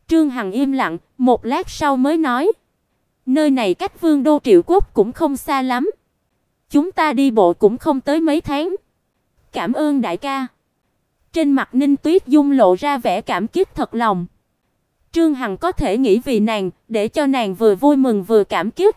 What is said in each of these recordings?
Trương Hằng im lặng, một lát sau mới nói: "Nơi này cách Vương đô Triệu Quốc cũng không xa lắm. Chúng ta đi bộ cũng không tới mấy tháng." "Cảm ơn đại ca." Trên mặt Ninh Tuyết Dung lộ ra vẻ cảm kích thật lòng. Trương Hằng có thể nghĩ vì nàng, để cho nàng vừa vui mừng vừa cảm kích.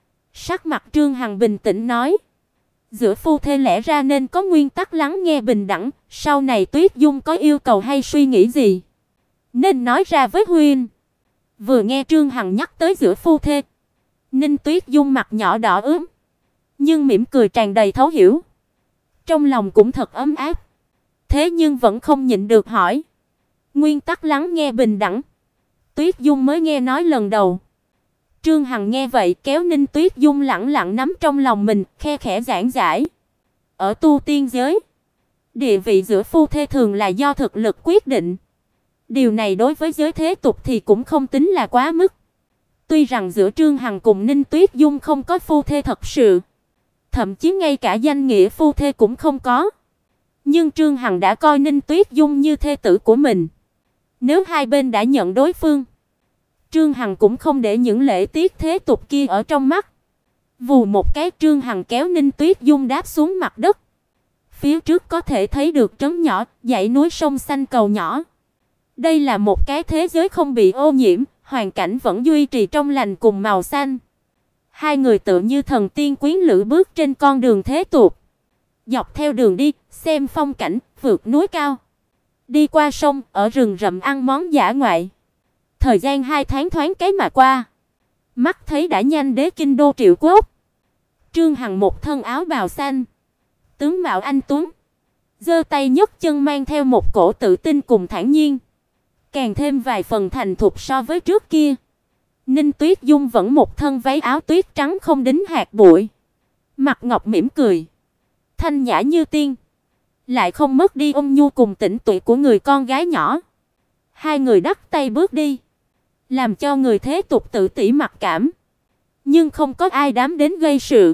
Sắc mặt Trương Hằng bình tĩnh nói: "Giữa phu thê lẽ ra nên có nguyên tắc lắng nghe bình đẳng, sau này Tuyết Dung có yêu cầu hay suy nghĩ gì, nên nói ra với huynh." Vừa nghe Trương Hằng nhắc tới giữa phu thê, Ninh Tuyết Dung mặt nhỏ đỏ ửng, nhưng mỉm cười tràn đầy thấu hiểu. Trong lòng cũng thật ấm áp, thế nhưng vẫn không nhịn được hỏi: "Nguyên tắc lắng nghe bình đẳng?" Tuyết Dung mới nghe nói lần đầu. Trương Hằng nghe vậy kéo Ninh Tuyết Dung lẳng lặng nắm trong lòng mình, khe khẽ giảng giải: "Ở tu tiên giới, địa vị giữa phu thê thường là do thực lực quyết định. Điều này đối với giới thế tục thì cũng không tính là quá mức. Tuy rằng giữa Trương Hằng cùng Ninh Tuyết Dung không có phu thê thật sự, thậm chí ngay cả danh nghĩa phu thê cũng không có, nhưng Trương Hằng đã coi Ninh Tuyết Dung như thê tử của mình. Nếu hai bên đã nhận đối phương, Trương Hằng cũng không để những lễ tiết thế tục kia ở trong mắt." Vù một cái, Trương Hằng kéo Ninh Tuyết Dung đáp xuống mặt đất. Phía trước có thể thấy được trấn nhỏ, dãy núi sông xanh cầu nhỏ. Đây là một cái thế giới không bị ô nhiễm, hoàn cảnh vẫn duy trì trong lành cùng màu xanh. Hai người tựa như thần tiên quyến lữ bước trên con đường thế tục. Dọc theo đường đi, xem phong cảnh, vượt núi cao, đi qua sông, ở rừng rậm ăn món dã ngoại. Thời gian 2 tháng thoáng cái mà qua, mắt thấy đã nhanh đến kinh đô Triệu Quốc. Trương Hằng một thân áo bào xanh, tướng mạo anh tuấn, giơ tay nhấc chân mang theo một cổ tự tin cùng thản nhiên, càng thêm vài phần thành thục so với trước kia. Ninh Tuyết Dung vẫn một thân váy áo tuyết trắng không đính hạt bụi, mặt ngọc mỉm cười, thanh nhã như tiên, lại không mất đi ôn nhu cùng tĩnh tuệ của người con gái nhỏ. Hai người đắt tay bước đi, làm cho người thế tục tự tỷ mặc cảm, nhưng không có ai dám đến gây sự.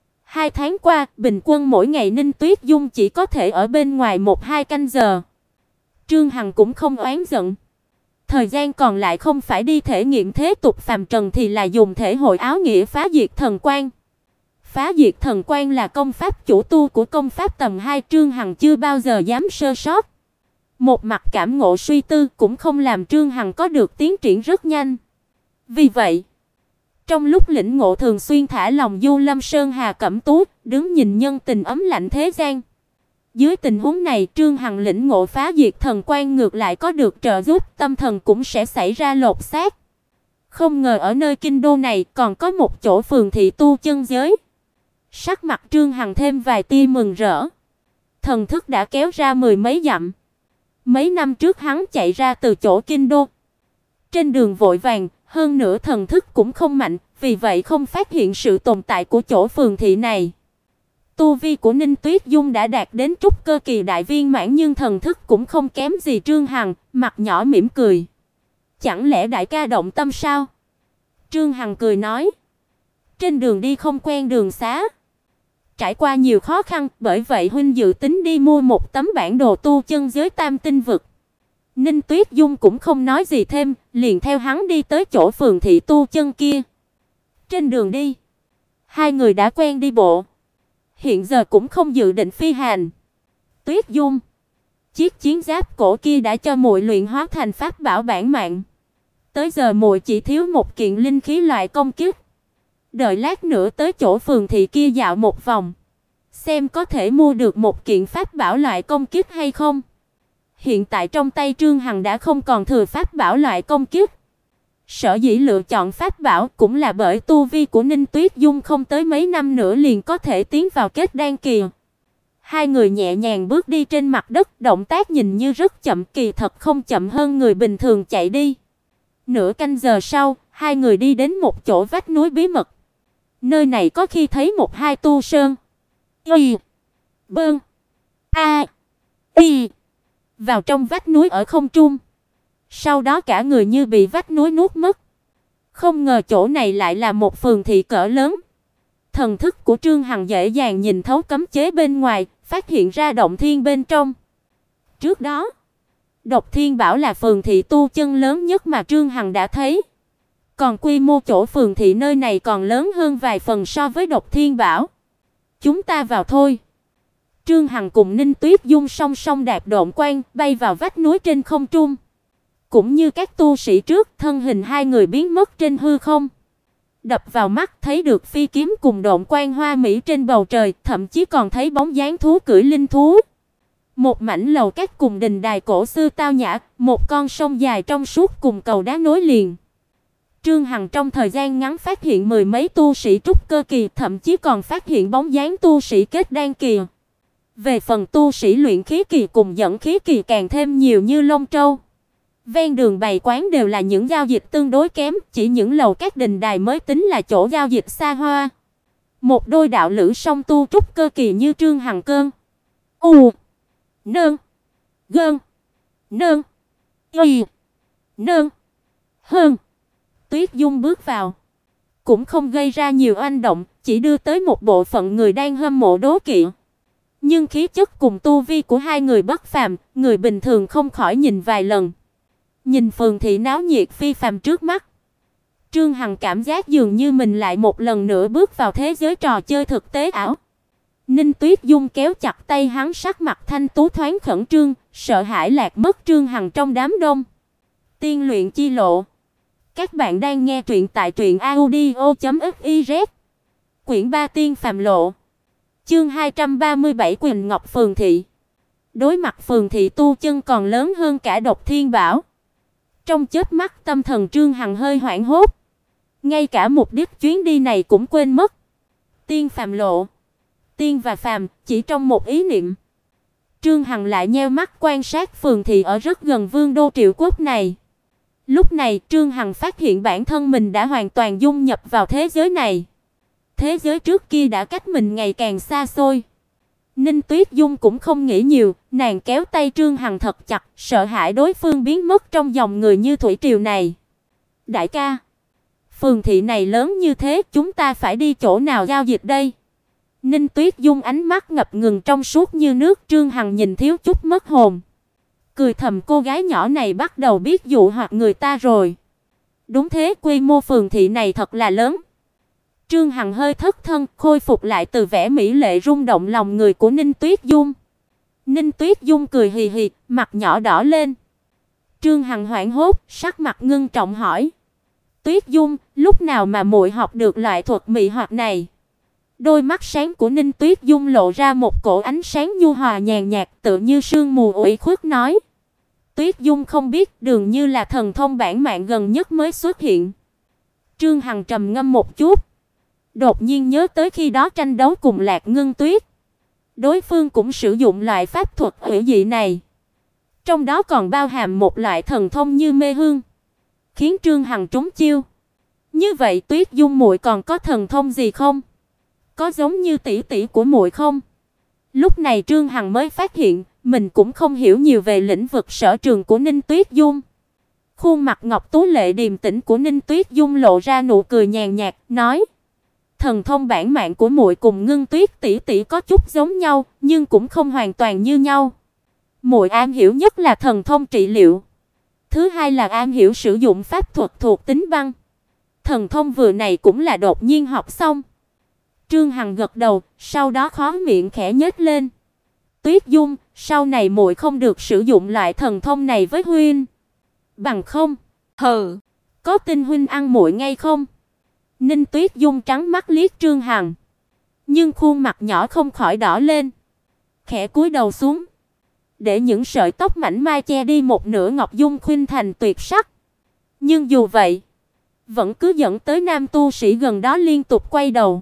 2 tháng qua, bình quân mỗi ngày Ninh Tuyết Dung chỉ có thể ở bên ngoài 1-2 canh giờ. Trương Hằng cũng không oán giận. Thời gian còn lại không phải đi thể nghiệm thế tục phàm trần thì là dùng thể hội áo nghĩa phá diệt thần quan. Phá diệt thần quan là công pháp chủ tu của công pháp tầm 2, Trương Hằng chưa bao giờ dám sơ sót. Một mặt cảm ngộ suy tư cũng không làm Trương Hằng có được tiến triển rất nhanh. Vì vậy, trong lúc lĩnh ngộ thường xuyên thả lòng du lâm sơn hà cẩm tú, đứng nhìn nhân tình ấm lạnh thế gian. Dưới tình huống này, Trương Hằng lĩnh ngộ phá diệt thần quan ngược lại có được trợ giúp, tâm thần cũng sẽ xảy ra lột xác. Không ngờ ở nơi kinh đô này còn có một chỗ phường thị tu chân giới. Sắc mặt Trương Hằng thêm vài tia mừng rỡ. Thần thức đã kéo ra 10 mấy dặm. Mấy năm trước hắn chạy ra từ chỗ kinh đô. Trên đường vội vàng, hơn nữa thần thức cũng không mạnh, vì vậy không phát hiện sự tồn tại của chỗ phường thị này. Tu vi của Ninh Tuyết Dung đã đạt đến trúc cơ kỳ đại viên mãn, nhưng thần thức cũng không kém gì Trương Hằng, mặt nhỏ mỉm cười. "Chẳng lẽ đại ca động tâm sao?" Trương Hằng cười nói. "Trên đường đi không quen đường xá, trải qua nhiều khó khăn, bởi vậy huynh dự tính đi mua một tấm bản đồ tu chân giới tam tinh vực." Ninh Tuyết Dung cũng không nói gì thêm, liền theo hắn đi tới chỗ phường thị tu chân kia. Trên đường đi, hai người đã quen đi bộ, hiện giờ cũng không dự định phi hành. "Tuyết Dung, chiếc chiến giáp cổ kia đã cho muội luyện hóa thành pháp bảo bản mạng. Tới giờ muội chỉ thiếu một kiện linh khí loại công kích. Đợi lát nữa tới chỗ phường thị kia dạo một vòng, xem có thể mua được một kiện pháp bảo loại công kích hay không." Hiện tại trong tay Trương Hằng đã không còn thừa pháp bảo loại công kích. Sở dĩ lựa chọn pháp bảo cũng là bởi tu vi của Ninh Tuyết Dung không tới mấy năm nữa liền có thể tiến vào kết đan kỳ. Hai người nhẹ nhàng bước đi trên mặt đất, động tác nhìn như rất chậm, kỳ thật không chậm hơn người bình thường chạy đi. Nửa canh giờ sau, hai người đi đến một chỗ vách núi bí mật. Nơi này có khi thấy một hai tu sơn. Y Bơn A Y vào trong vách núi ở không trung. Sau đó cả người như bị vách núi nuốt mất. Không ngờ chỗ này lại là một phường thị cỡ lớn. Thần thức của Trương Hằng dễ dàng nhìn thấu cấm chế bên ngoài, phát hiện ra động thiên bên trong. Trước đó, Độc Thiên Bảo là phường thị tu chân lớn nhất mà Trương Hằng đã thấy. Còn quy mô chỗ phường thị nơi này còn lớn hơn vài phần so với Độc Thiên Bảo. Chúng ta vào thôi. Trương Hằng cùng Ninh Tuyết Dung song song đạp độn quang, bay vào vách núi trên không trung. Cũng như các tu sĩ trước, thân hình hai người biến mất trên hư không. Đập vào mắt thấy được phi kiếm cùng độn quang hoa mỹ trên bầu trời, thậm chí còn thấy bóng dáng thú cưỡi linh thú. Một mảnh lầu các cùng đình đài cổ xưa tao nhã, một con sông dài trong suốt cùng cầu đá nối liền. Trương Hằng trong thời gian ngắn phát hiện mười mấy tu sĩ trúc cơ kỳ, thậm chí còn phát hiện bóng dáng tu sĩ kết đan kỳ. Về phần tu sĩ luyện khí kỳ cùng dẫn khí kỳ càng thêm nhiều như lông trâu. Ven đường bày quán đều là những giao dịch tương đối kém, chỉ những lầu các đình đài mới tính là chỗ giao dịch xa hoa. Một đôi đạo lữ song tu trúc cơ kỳ như Trương Hằng Cơn, U, Nơn, Gơn, Nơn, Y, Nơn, Hơn. Tuyết Dung bước vào, cũng không gây ra nhiều oanh động, chỉ đưa tới một bộ phận người đang hâm mộ đố kỵ. Nhưng khí chất cùng tu vi của hai người bất phàm, người bình thường không khỏi nhìn vài lần. Nhìn phường thị náo nhiệt phi phàm trước mắt, Trương Hằng cảm giác dường như mình lại một lần nữa bước vào thế giới trò chơi thực tế ảo. Ninh Tuyết Dung kéo chặt tay hắn, sắc mặt thanh tú thoáng khẩn trương, sợ hãi lạc mất Trương Hằng trong đám đông. Tiên luyện chi lộ. Các bạn đang nghe truyện tại truyệnaudio.fiz. Quyển 3 Tiên phàm lộ. Chương 237 Quỳnh Ngọc phường thị. Đối mặt phường thị tu chân còn lớn hơn cả Độc Thiên Bảo. Trong chớp mắt tâm thần Trương Hằng hơi hoảng hốt. Ngay cả mục đích chuyến đi này cũng quên mất. Tiên phàm lộ. Tiên và phàm chỉ trong một ý niệm. Trương Hằng lại nheo mắt quan sát phường thị ở rất gần Vương đô Triệu Quốc này. Lúc này Trương Hằng phát hiện bản thân mình đã hoàn toàn dung nhập vào thế giới này. Thế giới trước kia đã cách mình ngày càng xa xôi. Ninh Tuyết Dung cũng không nghĩ nhiều, nàng kéo tay Trương Hằng thật chặt, sợ hãi đối phương biến mất trong dòng người như thủy triều này. Đại ca, phường thị này lớn như thế, chúng ta phải đi chỗ nào giao dịch đây? Ninh Tuyết Dung ánh mắt ngập ngừng trong suốt như nước, Trương Hằng nhìn thiếu chút mất hồn. Cười thầm cô gái nhỏ này bắt đầu biết dụ hoặc người ta rồi. Đúng thế, quy mô phường thị này thật là lớn. Trương Hằng hơi thất thân, khôi phục lại từ vẻ mỹ lệ rung động lòng người của Ninh Tuyết Dung. Ninh Tuyết Dung cười hì hì, mặt nhỏ đỏ lên. Trương Hằng hoảng hốt, sắc mặt ngưng trọng hỏi: "Tuyết Dung, lúc nào mà muội học được loại thuật mị hoặc này?" Đôi mắt sáng của Ninh Tuyết Dung lộ ra một cổ ánh sáng nhu hòa nhàn nhạt, tựa như sương mù ủy khuất nói: "Tuyết Dung không biết, dường như là thần thông bản mạng gần nhất mới xuất hiện." Trương Hằng trầm ngâm một chút, đột nhiên nhớ tới khi đó tranh đấu cùng Lạc Ngân Tuyết, đối phương cũng sử dụng loại pháp thuật hủy dị này, trong đó còn bao hàm một loại thần thông như mê hương, khiến Trương Hằng trúng chiêu. Như vậy Tuyết Dung muội còn có thần thông gì không? Có giống như tỷ tỷ của muội không? Lúc này Trương Hằng mới phát hiện, mình cũng không hiểu nhiều về lĩnh vực sở trường của Ninh Tuyết Dung. Khuôn mặt ngọc tú lệ điềm tĩnh của Ninh Tuyết Dung lộ ra nụ cười nhàn nhạt, nói: "Thần thông bản mạng của muội cùng Ngân Tuyết tỷ tỷ có chút giống nhau, nhưng cũng không hoàn toàn như nhau. Muội am hiểu nhất là thần thông trị liệu, thứ hai là am hiểu sử dụng pháp thuật thuộc tính băng. Thần thông vừa này cũng là đột nhiên học xong." Trương Hằng gật đầu, sau đó khóe miệng khẽ nhếch lên. "Tuyết Dung, sau này muội không được sử dụng loại thần thông này với huynh. Bằng không, hừ, có tin huynh ăn muội ngay không?" Ninh Tuyết Dung trắng mắt liếc Trương Hằng, nhưng khuôn mặt nhỏ không khỏi đỏ lên, khẽ cúi đầu xuống, để những sợi tóc mảnh mai che đi một nửa ngọc dung khuynh thành tuyệt sắc. Nhưng dù vậy, vẫn cứ dẫn tới nam tu sĩ gần đó liên tục quay đầu.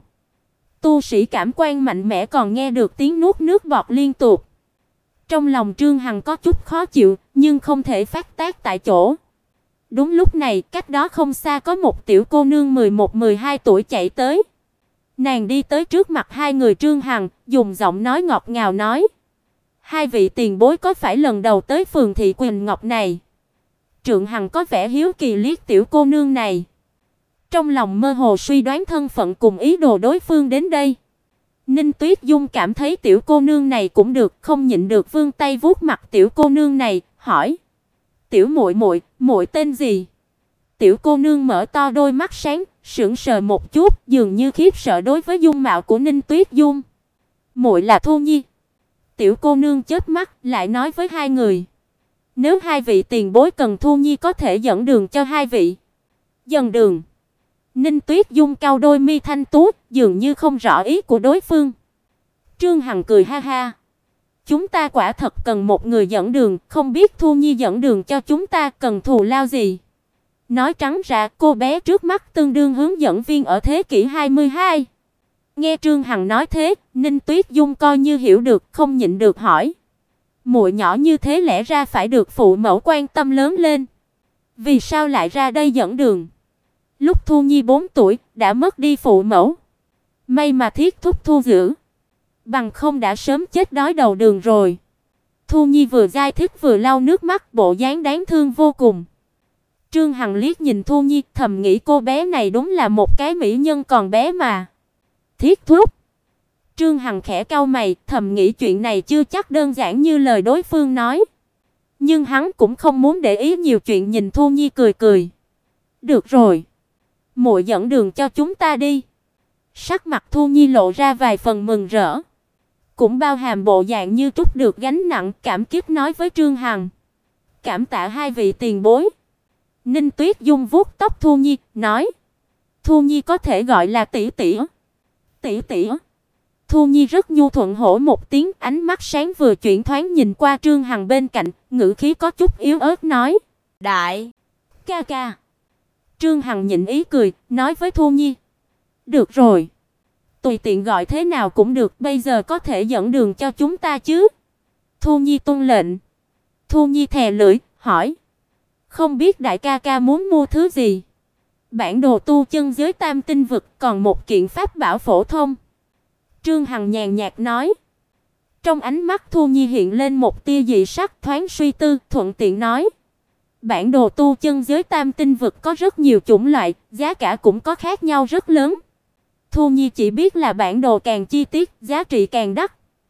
Tu sĩ cảm quan mạnh mẽ còn nghe được tiếng nuốt nước bọt liên tục. Trong lòng Trương Hằng có chút khó chịu, nhưng không thể phát tác tại chỗ. Đúng lúc này, cách đó không xa có một tiểu cô nương 11-12 tuổi chạy tới. Nàng đi tới trước mặt hai người Trương Hằng, dùng giọng nói ngọt ngào nói: "Hai vị tiền bối có phải lần đầu tới phường thị Quỳnh Ngọc này?" Trương Hằng có vẻ hiếu kỳ liếc tiểu cô nương này, trong lòng mơ hồ suy đoán thân phận cùng ý đồ đối phương đến đây. Ninh Tuyết Dung cảm thấy tiểu cô nương này cũng được, không nhịn được vươn tay vuốt mặt tiểu cô nương này, hỏi: Tiểu muội muội, muội tên gì? Tiểu cô nương mở to đôi mắt sáng, sững sờ một chút, dường như khiếp sợ đối với dung mạo của Ninh Tuyết Dung. Muội là Thu Nhi. Tiểu cô nương chớp mắt, lại nói với hai người. Nếu hai vị tiền bối cần Thu Nhi có thể dẫn đường cho hai vị. Dần đường. Ninh Tuyết Dung cau đôi mi thanh tú, dường như không rõ ý của đối phương. Trương Hằng cười ha ha. Chúng ta quả thật cần một người dẫn đường, không biết Thu Nhi dẫn đường cho chúng ta cần thù lao gì. Nói trắng ra, cô bé trước mắt tương đương hướng dẫn viên ở thế kỷ 22. Nghe Trương Hằng nói thế, Ninh Tuyết Dung coi như hiểu được, không nhịn được hỏi. Muội nhỏ như thế lẽ ra phải được phụ mẫu quan tâm lớn lên. Vì sao lại ra đây dẫn đường? Lúc Thu Nhi 4 tuổi, đã mất đi phụ mẫu. May mà Thiết Thúc thu giữ. Bằng không đã sớm chết đói đầu đường rồi. Thu Nhi vừa giải thích vừa lau nước mắt, bộ dáng đáng thương vô cùng. Trương Hằng liếc nhìn Thu Nhi, thầm nghĩ cô bé này đúng là một cái mỹ nhân còn bé mà. Thiết Thúc. Trương Hằng khẽ cau mày, thầm nghĩ chuyện này chưa chắc đơn giản như lời đối phương nói. Nhưng hắn cũng không muốn để ý nhiều chuyện, nhìn Thu Nhi cười cười. Được rồi, muội dẫn đường cho chúng ta đi. Sắc mặt Thu Nhi lộ ra vài phần mừng rỡ, cũng bao hàm bộ dạng như trút được gánh nặng, cảm kích nói với Trương Hằng. Cảm tạ hai vị tiền bối. Ninh Tuyết Dung vuốt tóc Thu Nhi, nói. Thu Nhi có thể gọi là tỷ tỷ. Tỷ tỷ. Thu Nhi rất nhu thuận hổ một tiếng, ánh mắt sáng vừa chuyển thoáng nhìn qua Trương Hằng bên cạnh, ngữ khí có chút yếu ớt nói. Đại ca ca. Trương Hằng nhịn ý cười, nói với Thu Nhi. Được rồi. Tùy tiện gọi thế nào cũng được, bây giờ có thể dẫn đường cho chúng ta chứ? Thu Nhi tuân lệnh. Thu Nhi thè lưỡi, hỏi. Không biết đại ca ca muốn mua thứ gì? Bản đồ tu chân giới tam tinh vực, còn một kiện pháp bảo phổ thông. Trương Hằng nhàn nhạt nói. Trong ánh mắt Thu Nhi hiện lên một tia dị sắc, thoáng suy tư, thuận tiện nói. Bản đồ tu chân giới tam tinh vực có rất nhiều chủng loại, giá cả cũng có khác nhau rất lớn. Thu Nhi chỉ biết là bản đồ càng chi tiết, giá trị càng đắt.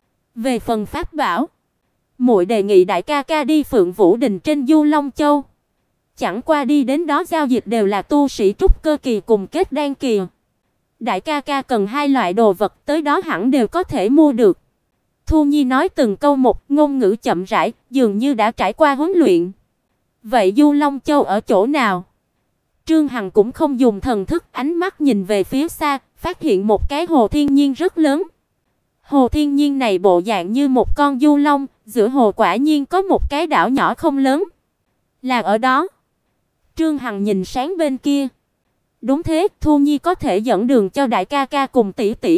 Về phần pháp bảo, muội đề nghị đại ca ca đi Phượng Vũ Đình trên Du Long Châu. Chẳng qua đi đến đó giao dịch đều là tu sĩ trúc cơ kỳ cùng kết đan kỳ. Đại ca ca cần hai loại đồ vật, tới đó hẳn đều có thể mua được. Thu Nhi nói từng câu một, ngôn ngữ chậm rãi, dường như đã trải qua huấn luyện. Vậy Du Long Châu ở chỗ nào? Trương Hằng cũng không dùng thần thức, ánh mắt nhìn về phía xa, phát hiện một cái hồ thiên nhiên rất lớn. Hồ thiên nhiên này bộ dạng như một con du long, giữa hồ quả nhiên có một cái đảo nhỏ không lớn. Là ở đó. Trương Hằng nhìn sáng bên kia. Đúng thế, Thu Nhi có thể dẫn đường cho đại ca ca cùng tỷ tỷ.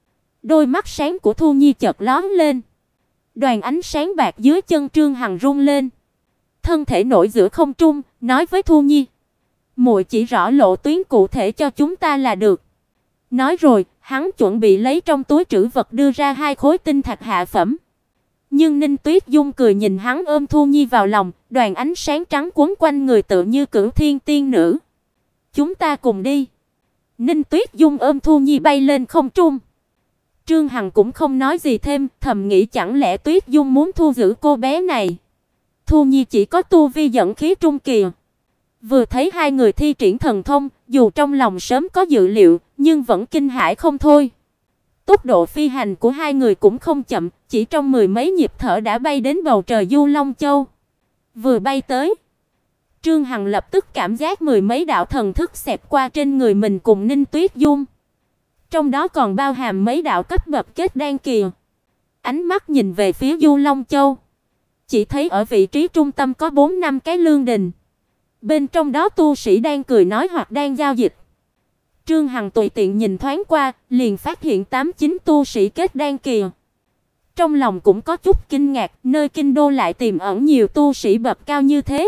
Đôi mắt sáng của Thu Nhi chợt lóe lên. Đoàn ánh sáng bạc dưới chân Trương Hằng rung lên. Thân thể nổi giữa không trung, nói với Thu Nhi. Muội chỉ rõ lộ tuyến cụ thể cho chúng ta là được. Nói rồi, hắn chuẩn bị lấy trong túi trữ vật đưa ra 2 khối tinh thạch hạ phẩm. Nhưng Ninh Tuyết Dung cười nhìn hắn ôm Thu Nhi vào lòng, đoàn ánh sáng trắng quấn quanh người tựa như cửu thiên tiên nữ. Chúng ta cùng đi. Ninh Tuyết Dung ôm Thu Nhi bay lên không trung. Trương Hằng cũng không nói gì thêm, thầm nghĩ chẳng lẽ Tuyết Dung muốn thu giữ cô bé này. Thu Nhi chỉ có tu vi dẫn khí trung kỳ. Vừa thấy hai người thi triển thần thông, dù trong lòng sớm có dự liệu, nhưng vẫn kinh hãi không thôi. Tốc độ phi hành của hai người cũng không chậm, chỉ trong 10 mấy nhịp thở đã bay đến bầu trời Du Long Châu. Vừa bay tới, Trương Hằng lập tức cảm giác 10 mấy đạo thần thức xẹt qua trên người mình cùng Ninh Tuyết Dung. Trong đó còn bao hàm mấy đạo cấp bậc kết đan kỳ. Ánh mắt nhìn về phía Du Long Châu, chỉ thấy ở vị trí trung tâm có 4-5 cái lương đình. Bên trong đó tu sĩ đang cười nói hoặc đang giao dịch. Trương Hằng tùy tiện nhìn thoáng qua, liền phát hiện 8-9 tu sĩ kết đan kỳ. Trong lòng cũng có chút kinh ngạc, nơi kinh đô lại tiềm ẩn nhiều tu sĩ bậc cao như thế.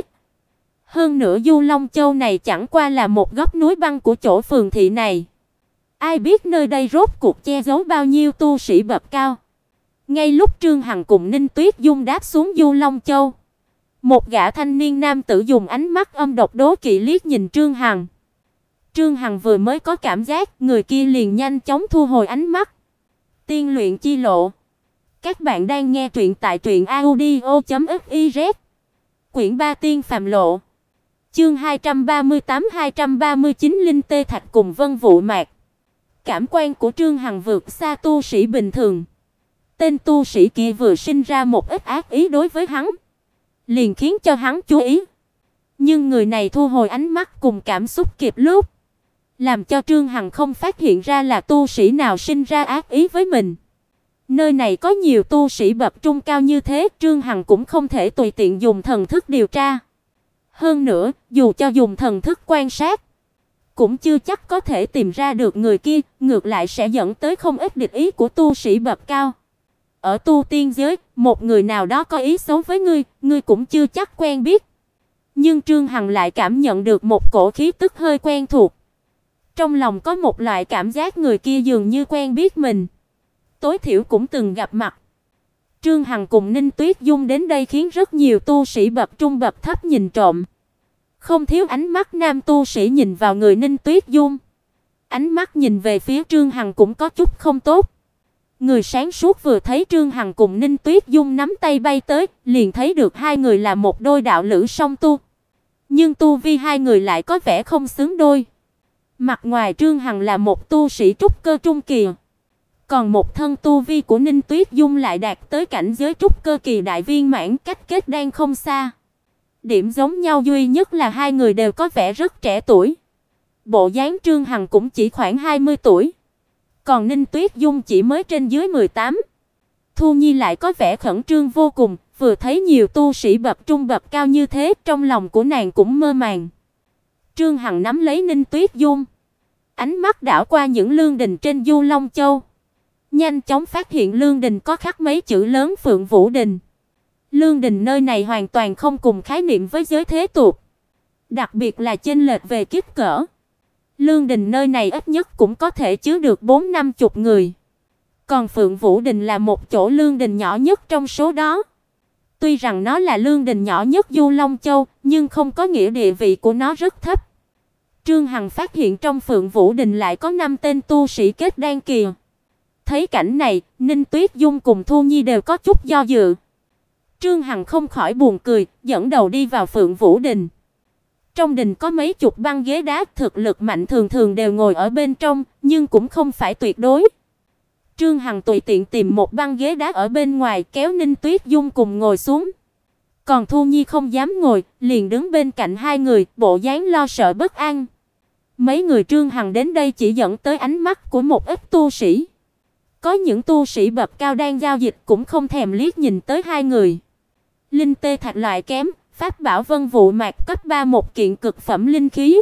Hơn nữa Du Long Châu này chẳng qua là một góc núi băng của chỗ phường thị này. Ai biết nơi đây rốt cuộc che giấu bao nhiêu tu sĩ bậc cao. Ngay lúc Trương Hằng cùng Ninh Tuyết Dung đáp xuống Du Long Châu, một gã thanh niên nam tử dùng ánh mắt âm độc đố kỵ liếc nhìn Trương Hằng. Trương Hằng vừa mới có cảm giác, người kia liền nhanh chóng thu hồi ánh mắt. Tiên luyện chi lộ. Các bạn đang nghe truyện tại truyện audio.fiz. Quyển 3 Tiên Phàm Lộ. Chương 238-239 Linh Tê Thạch cùng Vân Vụ Mạc. Cảm quan của Trương Hằng vượt xa tu sĩ bình thường. Tên tu sĩ kia vừa sinh ra một ít ác ý đối với hắn, liền khiến cho hắn chú ý. Nhưng người này thu hồi ánh mắt cùng cảm xúc kịp lúc, làm cho Trương Hằng không phát hiện ra là tu sĩ nào sinh ra ác ý với mình. Nơi này có nhiều tu sĩ bậc trung cao như thế, Trương Hằng cũng không thể tùy tiện dùng thần thức điều tra. Hơn nữa, dù cho dùng thần thức quan sát, cũng chưa chắc có thể tìm ra được người kia, ngược lại sẽ dẫn tới không ít địch ý của tu sĩ bậc cao. Ở tu tiên giới, một người nào đó có ý xấu với ngươi cũng chưa chắc quen biết. Nhưng Trương Hằng lại cảm nhận được một cổ khí tức hơi quen thuộc. Trong lòng có một loại cảm giác người kia dường như quen biết mình, tối thiểu cũng từng gặp mặt. Trương Hằng cùng Ninh Tuyết Dung đến đây khiến rất nhiều tu sĩ bậc trung bậc thấp nhìn trộm. Không thiếu ánh mắt nam tu sĩ nhìn vào người Ninh Tuyết Dung. Ánh mắt nhìn về phía Trương Hằng cũng có chút không tốt. Người sáng suốt vừa thấy Trương Hằng cùng Ninh Tuyết Dung nắm tay bay tới, liền thấy được hai người là một đôi đạo lữ song tu. Nhưng tu vi hai người lại có vẻ không xứng đôi. Mặt ngoài Trương Hằng là một tu sĩ trúc cơ trung kỳ, còn một thân tu vi của Ninh Tuyết Dung lại đạt tới cảnh giới trúc cơ kỳ đại viên mãn, cách kết đan không xa. Điểm giống nhau duy nhất là hai người đều có vẻ rất trẻ tuổi. Bộ dáng Trương Hằng cũng chỉ khoảng 20 tuổi, còn Ninh Tuyết Dung chỉ mới trên dưới 18. Thu Nhi lại có vẻ khẩn trương vô cùng, vừa thấy nhiều tu sĩ bậc trung bậc cao như thế, trong lòng của nàng cũng mơ màng. Trương Hằng nắm lấy Ninh Tuyết Dung, ánh mắt đảo qua những lương đình trên Du Long Châu, nhanh chóng phát hiện lương đình có khắc mấy chữ lớn Phượng Vũ Đình. Lương đình nơi này hoàn toàn không cùng khái niệm với giới thế tục, đặc biệt là chênh lệch về kích cỡ. Lương đình nơi này ít nhất cũng có thể chứa được 4-50 người. Còn Phượng Vũ Đình là một chỗ lương đình nhỏ nhất trong số đó. Tuy rằng nó là lương đình nhỏ nhất Du Long Châu, nhưng không có nghĩa địa vị của nó rất thấp. Trương Hằng phát hiện trong Phượng Vũ Đình lại có 5 tên tu sĩ kết đan kỳ. Thấy cảnh này, Ninh Tuyết Dung cùng Thu Nhi đều có chút do dự. Trương Hằng không khỏi buồn cười, dẫn đầu đi vào Phượng Vũ Đình. Trong đình có mấy chục băng ghế đá, thực lực mạnh thường thường đều ngồi ở bên trong, nhưng cũng không phải tuyệt đối. Trương Hằng tùy tiện tìm một băng ghế đá ở bên ngoài, kéo Ninh Tuyết Dung cùng ngồi xuống. Còn Thu Nhi không dám ngồi, liền đứng bên cạnh hai người, bộ dáng lo sợ bất an. Mấy người Trương Hằng đến đây chỉ dẫn tới ánh mắt của một ít tu sĩ. Có những tu sĩ bậc cao đang giao dịch cũng không thèm liếc nhìn tới hai người. Linh tê thạch loại kém, pháp bảo Vân Vụ Mạc cấp 3 một kiện cực phẩm linh khí.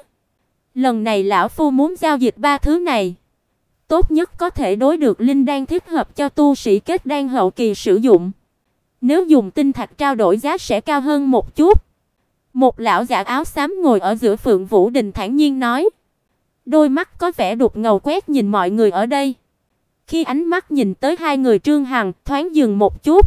Lần này lão phu muốn giao dịch ba thứ này. Tốt nhất có thể đối được linh đan thích hợp cho tu sĩ kết đan hậu kỳ sử dụng. Nếu dùng tinh thạch trao đổi giá sẽ cao hơn một chút. Một lão giả áo xám ngồi ở giữa Phượng Vũ Đình thản nhiên nói. Đôi mắt có vẻ đục ngầu quét nhìn mọi người ở đây. Khi ánh mắt nhìn tới hai người Trương Hằng, thoáng dừng một chút.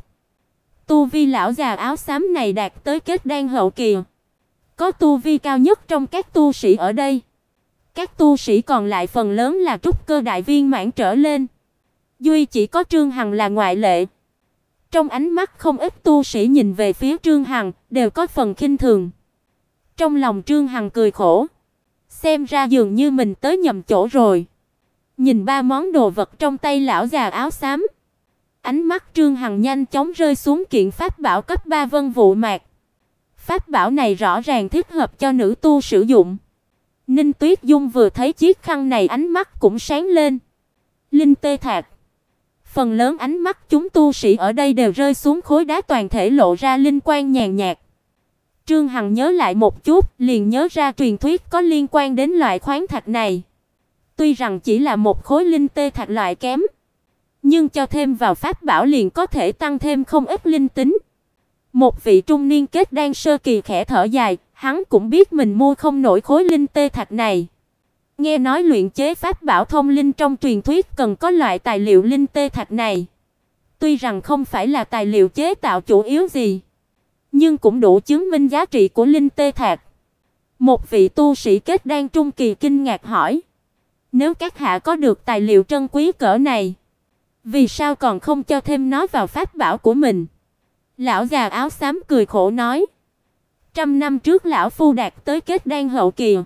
Tu vi lão già áo xám này đạt tới kết đan hậu kỳ, có tu vi cao nhất trong các tu sĩ ở đây. Các tu sĩ còn lại phần lớn là trúc cơ đại viên mãn trở lên. Duy chỉ có Trương Hằng là ngoại lệ. Trong ánh mắt không ít tu sĩ nhìn về phía Trương Hằng, đều có phần khinh thường. Trong lòng Trương Hằng cười khổ. Xem ra dường như mình tới nhầm chỗ rồi. Nhìn ba món đồ vật trong tay lão già áo xám, ánh mắt Trương Hằng nhanh chóng rơi xuống kiện pháp bảo cấp 3 Vân Vụ Mạc. Pháp bảo này rõ ràng thích hợp cho nữ tu sử dụng. Ninh Tuyết Dung vừa thấy chiếc khăn này ánh mắt cũng sáng lên. Linh tê thạch. Phần lớn ánh mắt chúng tu sĩ ở đây đều rơi xuống khối đá, toàn thể lộ ra linh quang nhàn nhạt. Trương Hằng nhớ lại một chút, liền nhớ ra truyền thuyết có liên quan đến loại khoáng thạch này. Tuy rằng chỉ là một khối linh tê thạch loại kém, nhưng cho thêm vào pháp bảo liền có thể tăng thêm không ít linh tính. Một vị trung niên kết đan sơ kỳ khẽ thở dài, hắn cũng biết mình mua không nổi khối linh tê thạch này. Nghe nói luyện chế pháp bảo thông linh trong truyền thuyết cần có loại tài liệu linh tê thạch này. Tuy rằng không phải là tài liệu chế tạo chủ yếu gì, nhưng cũng đủ chứng minh giá trị của linh tê thạch. Một vị tu sĩ kết đan trung kỳ kinh ngạc hỏi: nếu các hạ có được tài liệu trân quý cỡ này, vì sao còn không cho thêm nó vào pháp bảo của mình? Lão già áo xám cười khổ nói: 100 năm trước lão phu đạt tới kết đan hậu kỳ,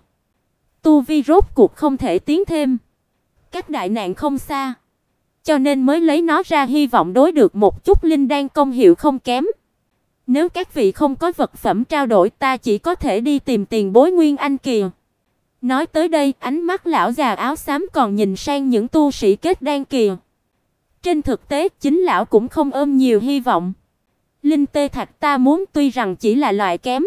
tu vi rốt cuộc không thể tiến thêm, cách đại nạn không xa, cho nên mới lấy nó ra hy vọng đối được một chút linh đan công hiệu không kém. Nếu các vị không có vật phẩm trao đổi, ta chỉ có thể đi tìm tiền bối Nguyên Anh kỳ. Nói tới đây, ánh mắt lão già áo xám còn nhìn sang những tu sĩ kết đan kỳ. Trên thực tế, chính lão cũng không ôm nhiều hy vọng. Linh tê thạch ta muốn tuy rằng chỉ là loại kém.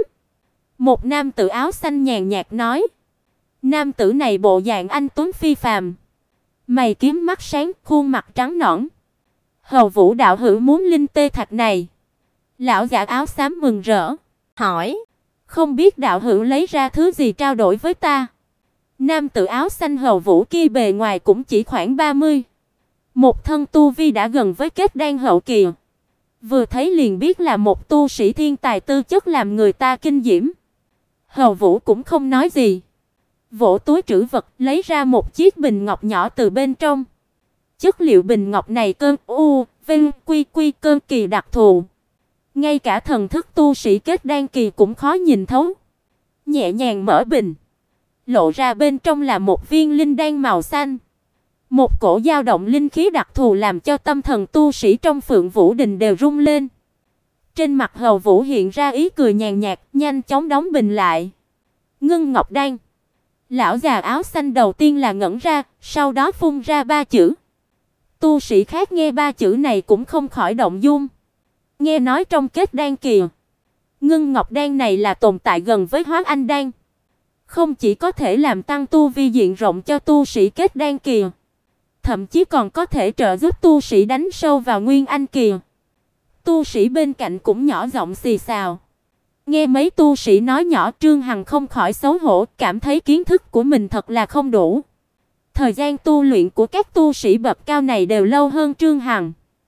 Một nam tử áo xanh nhàn nhạt nói. Nam tử này bộ dạng anh tuấn phi phàm, mày kiếm mắt sáng, khuôn mặt trắng nõn. Hầu Vũ đạo hữu muốn linh tê thạch này? Lão giả áo xám mừng rỡ, hỏi, không biết đạo hữu lấy ra thứ gì trao đổi với ta? Nam tử áo xanh Hầu Vũ kia bề ngoài cũng chỉ khoảng 30. Một thân tu vi đã gần với kết đan hậu kỳ. Vừa thấy liền biết là một tu sĩ thiên tài tư chất làm người ta kinh diễm. Hầu Vũ cũng không nói gì. Vỗ túi trữ vật, lấy ra một chiếc bình ngọc nhỏ từ bên trong. Chất liệu bình ngọc này cơn vinh quy quy cơn kỳ đặc thù. Ngay cả thần thức tu sĩ kết đan kỳ cũng khó nhìn thấu. Nhẹ nhàng mở bình, lộ ra bên trong là một viên linh đan màu xanh. Một cổ dao động linh khí đặc thù làm cho tâm thần tu sĩ trong Phượng Vũ Đình đều rung lên. Trên mặt Hầu Vũ hiện ra ý cười nhàn nhạt, nhanh chóng đóng bình lại. Ngưng Ngọc Đan. Lão già áo xanh đầu tiên là ngẩn ra, sau đó phun ra 3 chữ. Tu sĩ khác nghe 3 chữ này cũng không khỏi động dung. Nghe nói trong kết đan kỳ, Ngưng Ngọc Đan này là tồn tại gần với Hóa Anh Đan. Không chỉ có thể làm tăng tu vi diện rộng cho tu sĩ kết đan kỳ, thậm chí còn có thể trợ giúp tu sĩ đánh sâu vào Nguyên Anh kỳ. Tu sĩ bên cạnh cũng nhỏ giọng xì xào. Nghe mấy tu sĩ nói nhỏ, Trương Hằng không khỏi xấu hổ, cảm thấy kiến thức của mình thật là không đủ. Thời gian tu luyện của các tu sĩ bậc cao này đều lâu hơn Trương Hằng.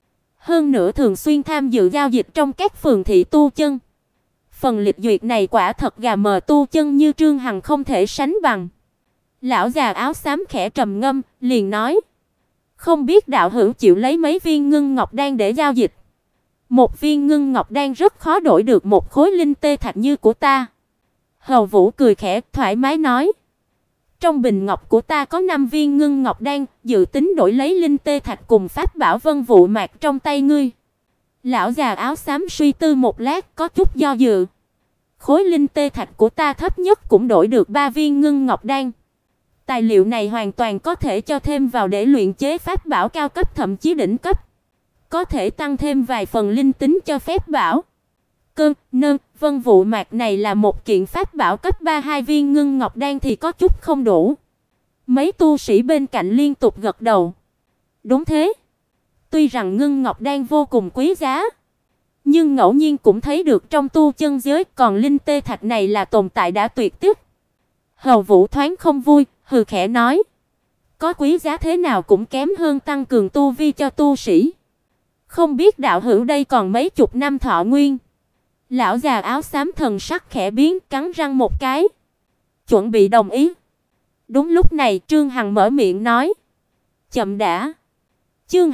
Hơn nữa thường xuyên tham dự giao dịch trong các phường thị tu chân. Phần lịch duyệt này quả thật gà mờ tu chân như Trương Hằng không thể sánh bằng. Lão già áo xám khẽ trầm ngâm, liền nói: "Không biết đạo hữu chịu lấy mấy viên ngưng ngọc đan để giao dịch?" Một viên ngưng ngọc đan rất khó đổi được một khối linh tê thạch như của ta. Hầu Vũ cười khẽ, thoải mái nói: "Trong bình ngọc của ta có 5 viên ngưng ngọc đan, dự tính đổi lấy linh tê thạch cùng pháp bảo vân vụ mạc trong tay ngươi." Lão già áo xám suy tư một lát, có chút do dự. Khối linh tê thạch của ta thấp nhất cũng đổi được 3 viên ngưng ngọc đan. Tài liệu này hoàn toàn có thể cho thêm vào để luyện chế pháp bảo cao cấp thậm chí đỉnh cấp. Có thể tăng thêm vài phần linh tính cho phép bảo. Vân vụ mạc này là một kiện pháp bảo cấp 3, 2 viên ngưng ngọc đan thì có chút không đủ. Mấy tu sĩ bên cạnh liên tục gật đầu. Đúng thế. Tuy rằng ngưng ngọc đan vô cùng quý giá, nhưng ngẫu nhiên cũng thấy được trong tu chân giới, còn linh tê thạch này là tồn tại đã tuyệt tích. Hầu Vũ thoáng không vui, hừ khẽ nói: "Có quý giá thế nào cũng kém hơn tăng cường tu vi cho tu sĩ. Không biết đạo hữu đây còn mấy chục năm thọ nguyên?" Lão già áo xám thần sắc khẽ biến, cắn răng một cái, chuẩn bị đồng ý. Đúng lúc này, Trương Hằng mở miệng nói: "Chậm đã." Chương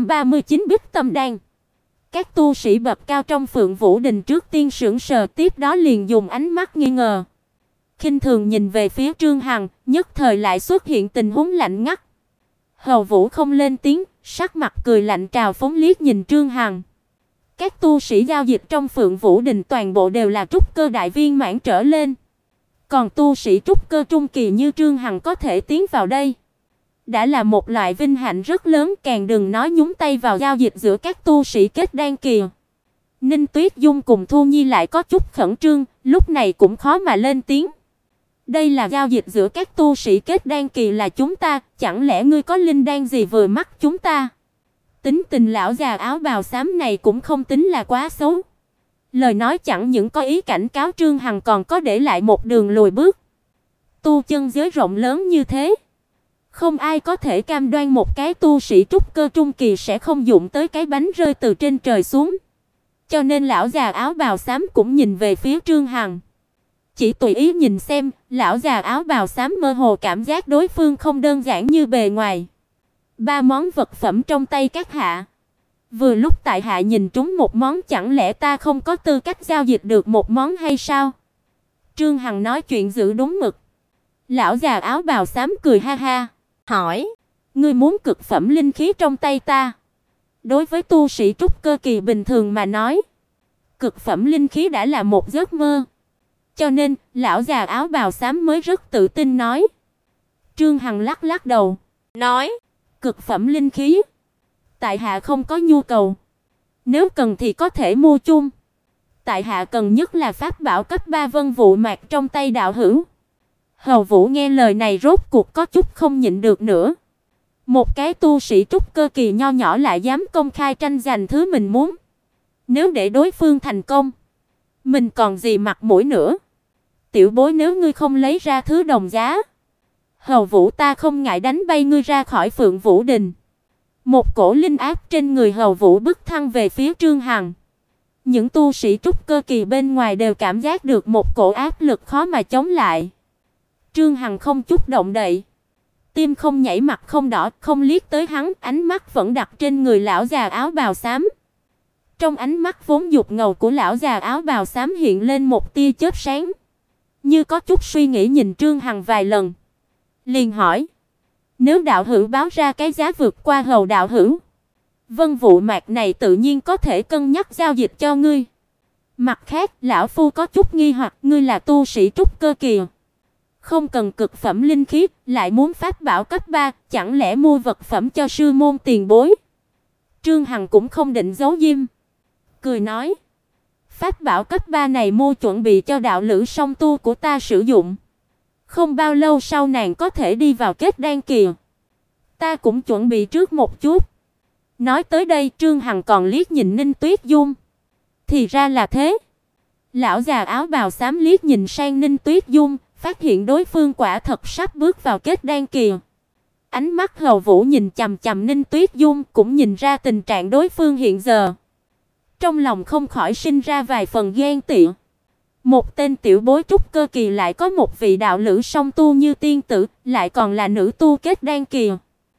239 Bích Tâm Đan. Các tu sĩ bậc cao trong Phượng Vũ Đình trước tiên sững sờ, tiếp đó liền dùng ánh mắt nghi ngờ, khinh thường nhìn về phía Trương Hằng, nhất thời lại xuất hiện tình huống lạnh ngắt. Hầu Vũ không lên tiếng, sắc mặt cười lạnh trào phúng liếc nhìn Trương Hằng. Các tu sĩ giao dịch trong Phượng Vũ Đình toàn bộ đều là trúc cơ đại viên mãn trở lên. Còn tu sĩ trúc cơ trung kỳ như Trương Hằng có thể tiến vào đây, đã là một loại vinh hạnh rất lớn, càng đừng nói nhúng tay vào giao dịch giữa các tu sĩ kết đan kỳ. Ninh Tuyết Dung cùng Thu Nhi lại có chút khẩn trương, lúc này cũng khó mà lên tiếng. Đây là giao dịch giữa các tu sĩ kết đan kỳ là chúng ta, chẳng lẽ ngươi có linh đan gì vừa mắt chúng ta? Tính tình lão già áo bào xám này cũng không tính là quá xấu. Lời nói chẳng những có ý cảnh cáo Trương Hằng, còn có để lại một đường lùi bước. Tu chân giới rộng lớn như thế, không ai có thể cam đoan một cái tu sĩ trúc cơ trung kỳ sẽ không dụng tới cái bánh rơi từ trên trời xuống. Cho nên lão già áo bào xám cũng nhìn về phía Trương Hằng. Chỉ tùy ý nhìn xem, lão già áo bào xám mơ hồ cảm giác đối phương không đơn giản như bề ngoài. 3 món vật phẩm trong tay các hạ. Vừa lúc tại hạ nhìn trúng một món, chẳng lẽ ta không có tư cách giao dịch được một món hay sao? Trương Hằng nói chuyện giữ đúng mực. Lão già áo bào xám cười ha ha, hỏi: "Ngươi muốn cực phẩm linh khí trong tay ta?" Đối với tu sĩ trúc cơ kỳ bình thường mà nói, cực phẩm linh khí đã là một giấc mơ. Cho nên, lão già áo bào xám mới rất tự tin nói. Trương Hằng lắc lắc đầu, nói: "Cực phẩm linh khí, tại hạ không có nhu cầu. Nếu cần thì có thể mua chung. Tại hạ cần nhất là pháp bảo cấp 3 Vân Vụ Mạc trong tay đạo hữu." Hầu Vũ nghe lời này rốt cuộc có chút không nhịn được nữa. Một cái tu sĩ trúc cơ kỳ nho nhỏ lại dám công khai tranh giành thứ mình muốn. Nếu để đối phương thành công, mình còn gì mặt mũi nữa. "Tiểu bối, nếu ngươi không lấy ra thứ đồng giá, Hầu Vũ ta không ngại đánh bay ngươi ra khỏi Phượng Vũ Đình." Một cổ linh áp trên người Hầu Vũ bức thăng về phía Trương Hằng. Những tu sĩ trúc cơ kỳ bên ngoài đều cảm giác được một cổ áp lực khó mà chống lại. Trương Hằng không chút động đậy, tim không nhảy, mặt không đỏ, không liếc tới hắn, ánh mắt vẫn đặt trên người lão già áo bào xám. Trong ánh mắt vốn dục ngầu của lão già áo bào xám hiện lên một tia chớp sáng, như có chút suy nghĩ nhìn Trương Hằng vài lần, liền hỏi: "Nếu đạo hữu báo ra cái giá vượt qua Hầu đạo hữu, Vân Vụ Mạc này tự nhiên có thể cân nhắc giao dịch cho ngươi. Mặt khác, lão phu có chút nghi hoặc, ngươi là tu sĩ trúc cơ kỳ, không cần cực phẩm linh khí, lại muốn pháp bảo cấp 3, chẳng lẽ mua vật phẩm cho sư môn tiền bối?" Trương Hằng cũng không định giấu diêm, cười nói: "Pháp bảo cấp 3 này mua chuẩn bị cho đạo lữ song tu của ta sử dụng. Không bao lâu sau nàng có thể đi vào kết đan kỳ. Ta cũng chuẩn bị trước một chút." Nói tới đây, Trương Hằng còn liếc nhìn Ninh Tuyết Dung. Thì ra là thế. Lão già áo bào xám liếc nhìn sang Ninh Tuyết Dung, phát hiện đối phương quả thật sắp bước vào kết đan kỳ. Ánh mắt Hầu Vũ nhìn chằm chằm Ninh Tuyết Dung, cũng nhìn ra tình trạng đối phương hiện giờ. Trong lòng không khỏi sinh ra vài phần ghen tị. Một tên tiểu bối trúc cơ kỳ lại có một vị đạo lữ song tu như tiên tử, lại còn là nữ tu kết đan kỳ.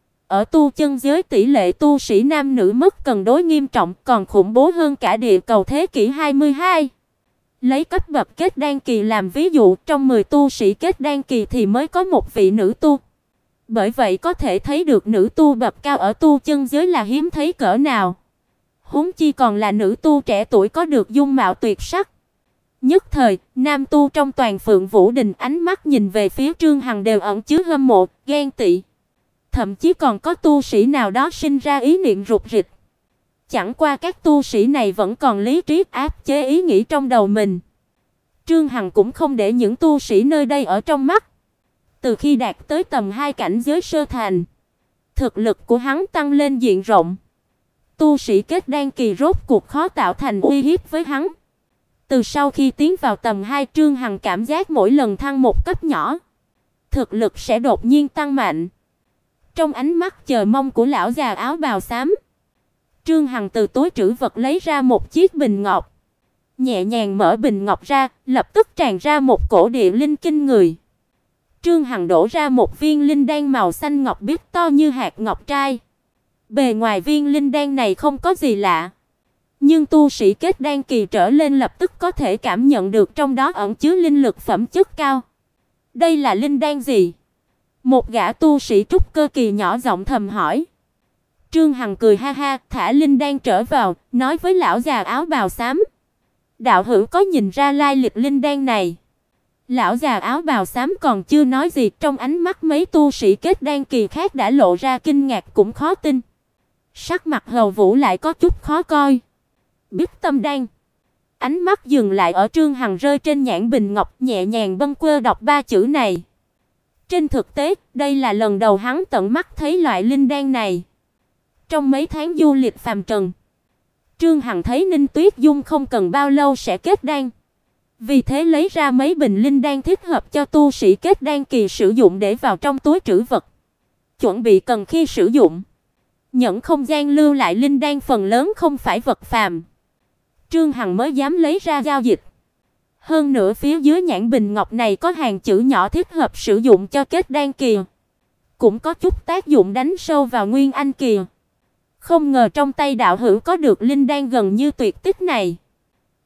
Ở tu chân giới tỷ lệ tu sĩ nam nữ mất cân đối nghiêm trọng, còn khủng bố hơn cả địa cầu thế kỷ 22. Lấy cấp bậc kết đan kỳ làm ví dụ, trong 10 tu sĩ kết đan kỳ thì mới có một vị nữ tu. Bởi vậy có thể thấy được nữ tu bậc cao ở tu chân giới là hiếm thấy cỡ nào. Huống chi còn là nữ tu trẻ tuổi có được dung mạo tuyệt sắc. Nhất thời, nam tu trong toàn Phượng Vũ Đình ánh mắt nhìn về phía Trương Hằng đều ẩn chứa hâm mộ, ghen tị. Thậm chí còn có tu sĩ nào đó sinh ra ý niệm rụt rịch. Chẳng qua các tu sĩ này vẫn còn lý trí áp chế ý nghĩ trong đầu mình. Trương Hằng cũng không để những tu sĩ nơi đây ở trong mắt. Từ khi đạt tới tầm 2 cảnh giới sơ thành, thực lực của hắn tăng lên diện rộng. Tu sĩ kết đan kỳ rốt cuộc khó tạo thành uy hiếp với hắn. Từ sau khi tiến vào tầm 2, Trương Hằng cảm giác mỗi lần thăng một cấp nhỏ, thực lực sẽ đột nhiên tăng mạnh. Trong ánh mắt chờ mong của lão già áo bào xám, Trương Hằng từ túi trữ vật lấy ra một chiếc bình ngọc, nhẹ nhàng mở bình ngọc ra, lập tức tràn ra một cổ địa linh kinh người. Trương Hằng đổ ra một viên linh đan màu xanh ngọc biếc to như hạt ngọc trai. Bề ngoài viên linh đan này không có gì lạ, nhưng tu sĩ kết đan kỳ trở lên lập tức có thể cảm nhận được trong đó ẩn chứa linh lực phẩm chất cao. Đây là linh đan gì? Một gã tu sĩ trúc cơ kỳ nhỏ giọng thầm hỏi. Trương Hằng cười ha ha, thả linh đan trở vào, nói với lão già áo bào xám: "Đạo hữu có nhìn ra lai lịch linh đan này?" Lão già áo bào xám còn chưa nói gì, trong ánh mắt mấy tu sĩ kết đan kỳ khác đã lộ ra kinh ngạc cũng khó tin. Sắc mặt Hầu Vũ lại có chút khó coi. Biết tâm đan. Ánh mắt dừng lại ở Trương Hằng rơi trên nhãn bình ngọc, nhẹ nhàng bâng quơ đọc 3 chữ này. Trên thực tế, đây là lần đầu hắn tận mắt thấy loại linh đan này. Trong mấy tháng du lịch phàm trần, Trương Hằng thấy Ninh Tuyết Dung không cần bao lâu sẽ kết đan. Vì thế lấy ra mấy bình linh đan thích hợp cho tu sĩ kết đan kỳ sử dụng để vào trong túi trữ vật, chuẩn bị cần khi sử dụng. Những không gian lưu lại linh đan phần lớn không phải vật phàm, Trương Hằng mới dám lấy ra giao dịch. Hơn nữa phía dưới nhãn bình ngọc này có hàng chữ nhỏ thích hợp sử dụng cho kết đan kỳ, cũng có chút tác dụng đánh sâu vào nguyên anh kỳ. Không ngờ trong tay đạo hữu có được linh đan gần như tuyệt tích này.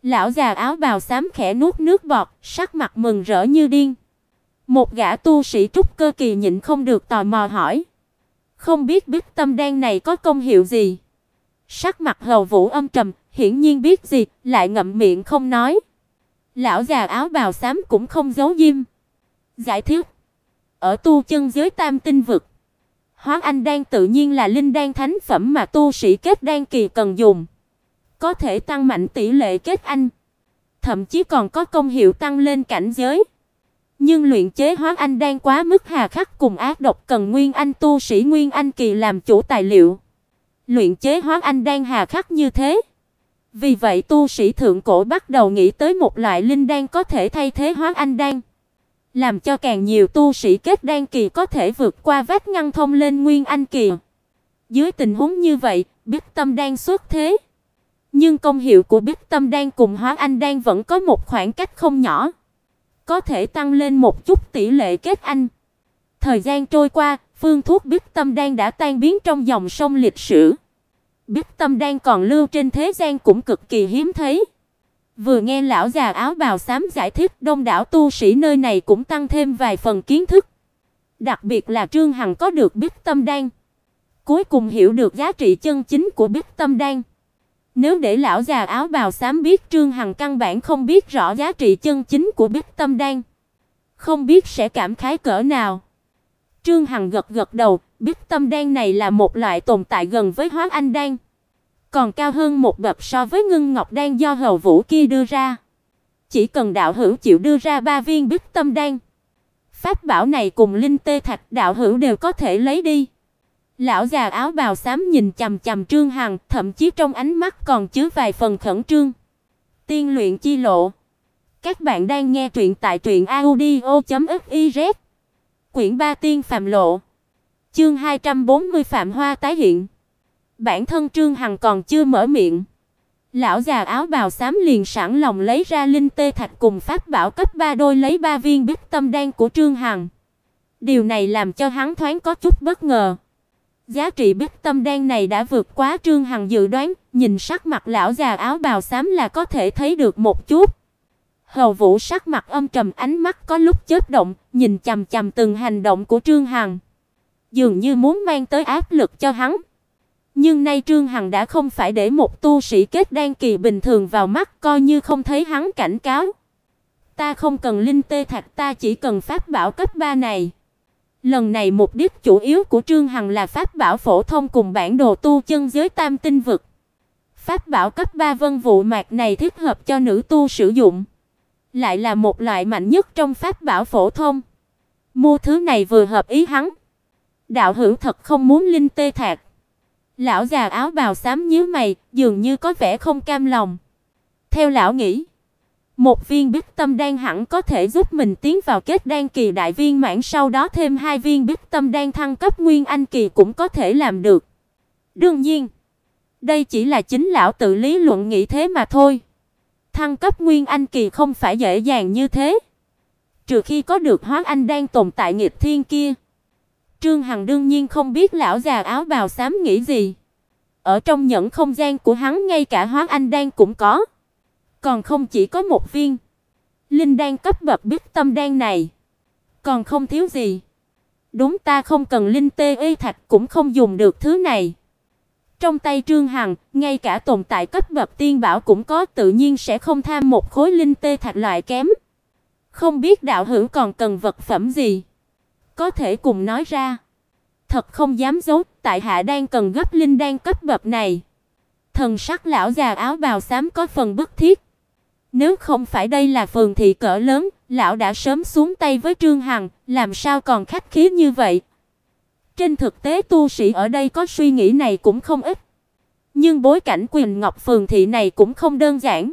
Lão già áo bào xám khẽ nuốt nước bọt, sắc mặt mừng rỡ như điên. Một gã tu sĩ trúc cơ kỳ nhịn không được tò mò hỏi: "Không biết Bích Tâm đan này có công hiệu gì?" Sắc mặt Hầu Vũ âm trầm, hiển nhiên biết gì, lại ngậm miệng không nói. Lão già áo bào xám cũng không giấu giếm, giải thích: "Ở tu chân giới Tam tinh vực, Hóa Anh đan tự nhiên là linh đan thánh phẩm mà tu sĩ kết đan kỳ cần dùng, có thể tăng mạnh tỷ lệ kết anh, thậm chí còn có công hiệu tăng lên cảnh giới. Nhưng luyện chế Hóa Anh đan quá mức hà khắc cùng ác độc, cần nguyên anh tu sĩ nguyên anh kỳ làm chủ tài liệu. Luyện chế Hóa Anh đan hà khắc như thế, vì vậy tu sĩ thượng cổ bắt đầu nghĩ tới một loại linh đan có thể thay thế Hóa Anh đan, làm cho càng nhiều tu sĩ kết đan kỳ có thể vượt qua vách ngăn thông lên nguyên anh kỳ. Dưới tình huống như vậy, Bích Tâm đan xuất thế. Nhưng công hiệu của Bích Tâm đan cùng Hóa Anh đan vẫn có một khoảng cách không nhỏ, có thể tăng lên một chút tỷ lệ kết anh. Thời gian trôi qua, phương thuốc Bích Tâm đan đã tan biến trong dòng sông lịch sử. Bích Tâm đan còn lưu trên thế gian cũng cực kỳ hiếm thấy. Vừa nghe lão già áo bào xám giải thích, đông đảo tu sĩ nơi này cũng tăng thêm vài phần kiến thức. Đặc biệt là Trương Hằng có được Bích Tâm đan, cuối cùng hiểu được giá trị chân chính của Bích Tâm đan. Nếu để lão già áo bào xám biết Trương Hằng căn bản không biết rõ giá trị chân chính của Bích Tâm đan, không biết sẽ cảm khái cỡ nào. Trương Hằng gật gật đầu, Bích Tâm đan này là một loại tồn tại gần với Hóa Anh đan, còn cao hơn một bậc so với Ngưng Ngọc đan do Hầu Vũ kia đưa ra. Chỉ cần đạo hữu chịu đưa ra 3 viên Bích Tâm đan, pháp bảo này cùng linh tê thạch đạo hữu đều có thể lấy đi. Lão già áo bào xám nhìn chằm chằm Trương Hằng, thậm chí trong ánh mắt còn chứa vài phần khẩn trương. Tiên luyện chi lộ. Các bạn đang nghe truyện tại truyệnaudio.fiz. Quyển 3 Tiên phàm lộ. Chương 240 Phạm Hoa tái hiện. Bản thân Trương Hằng còn chưa mở miệng, lão già áo bào xám liền sẵn lòng lấy ra linh tê thạch cùng pháp bảo cấp 3 đôi lấy 3 viên Bích Tâm đan của Trương Hằng. Điều này làm cho hắn thoáng có chút bất ngờ. Giá trị Bích Tâm đan này đã vượt quá Trương Hằng dự đoán, nhìn sắc mặt lão già áo bào xám là có thể thấy được một chút. Hầu Vũ sắc mặt âm trầm, ánh mắt có lúc chớp động, nhìn chằm chằm từng hành động của Trương Hằng, dường như muốn mang tới áp lực cho hắn. Nhưng nay Trương Hằng đã không phải để một tu sĩ kết đan kỳ bình thường vào mắt, coi như không thấy hắn cảnh cáo. "Ta không cần linh tê thạch, ta chỉ cần pháp bảo cấp 3 này." Lần này mục đích chủ yếu của Trương Hằng là pháp bảo phổ thông cùng bản đồ tu chân giới Tam tinh vực. Pháp bảo cấp 3 Vân Vụ Mạc này thích hợp cho nữ tu sử dụng, lại là một loại mạnh nhất trong pháp bảo phổ thông. Mua thứ này vừa hợp ý hắn. "Đạo hữu thật không muốn linh tê thạch?" Lão già áo bào xám nhíu mày, dường như có vẻ không cam lòng. Theo lão nghĩ, một viên Bích Tâm đan hẳn có thể giúp mình tiến vào kết đan kỳ đại viên mãn, sau đó thêm 2 viên Bích Tâm đan thăng cấp nguyên anh kỳ cũng có thể làm được. Đương nhiên, đây chỉ là chính lão tự lý luận nghĩ thế mà thôi. Thăng cấp nguyên anh kỳ không phải dễ dàng như thế, trừ khi có được Hóa Anh đan tồn tại nghịch thiên kia. Trương Hằng đương nhiên không biết lão già áo bào xám nghĩ gì. Ở trong nhẫn không gian của hắn ngay cả Hóa Anh đan cũng có, còn không chỉ có một viên. Linh đan cấp bậc Bích Tâm đan này còn không thiếu gì. Đúng, ta không cần linh tê y thạch cũng không dùng được thứ này. Trong tay Trương Hằng, ngay cả tồn tại cấp bậc tiên bảo cũng có, tự nhiên sẽ không tham một khối linh tê thạch loại kém. Không biết đạo hữu còn cần vật phẩm gì, có thể cùng nói ra. Thật không dám giấu, tại hạ đang cần gấp linh đan cấp bậc này. Thần sắc lão già áo bào xám có phần bức thiết. Nếu không phải đây là phường thị cỡ lớn, lão đã sớm xuống tay với Trương Hằng, làm sao còn khách khí như vậy. Trên thực tế tu sĩ ở đây có suy nghĩ này cũng không ít. Nhưng bối cảnh Quỳnh Ngọc phường thị này cũng không đơn giản.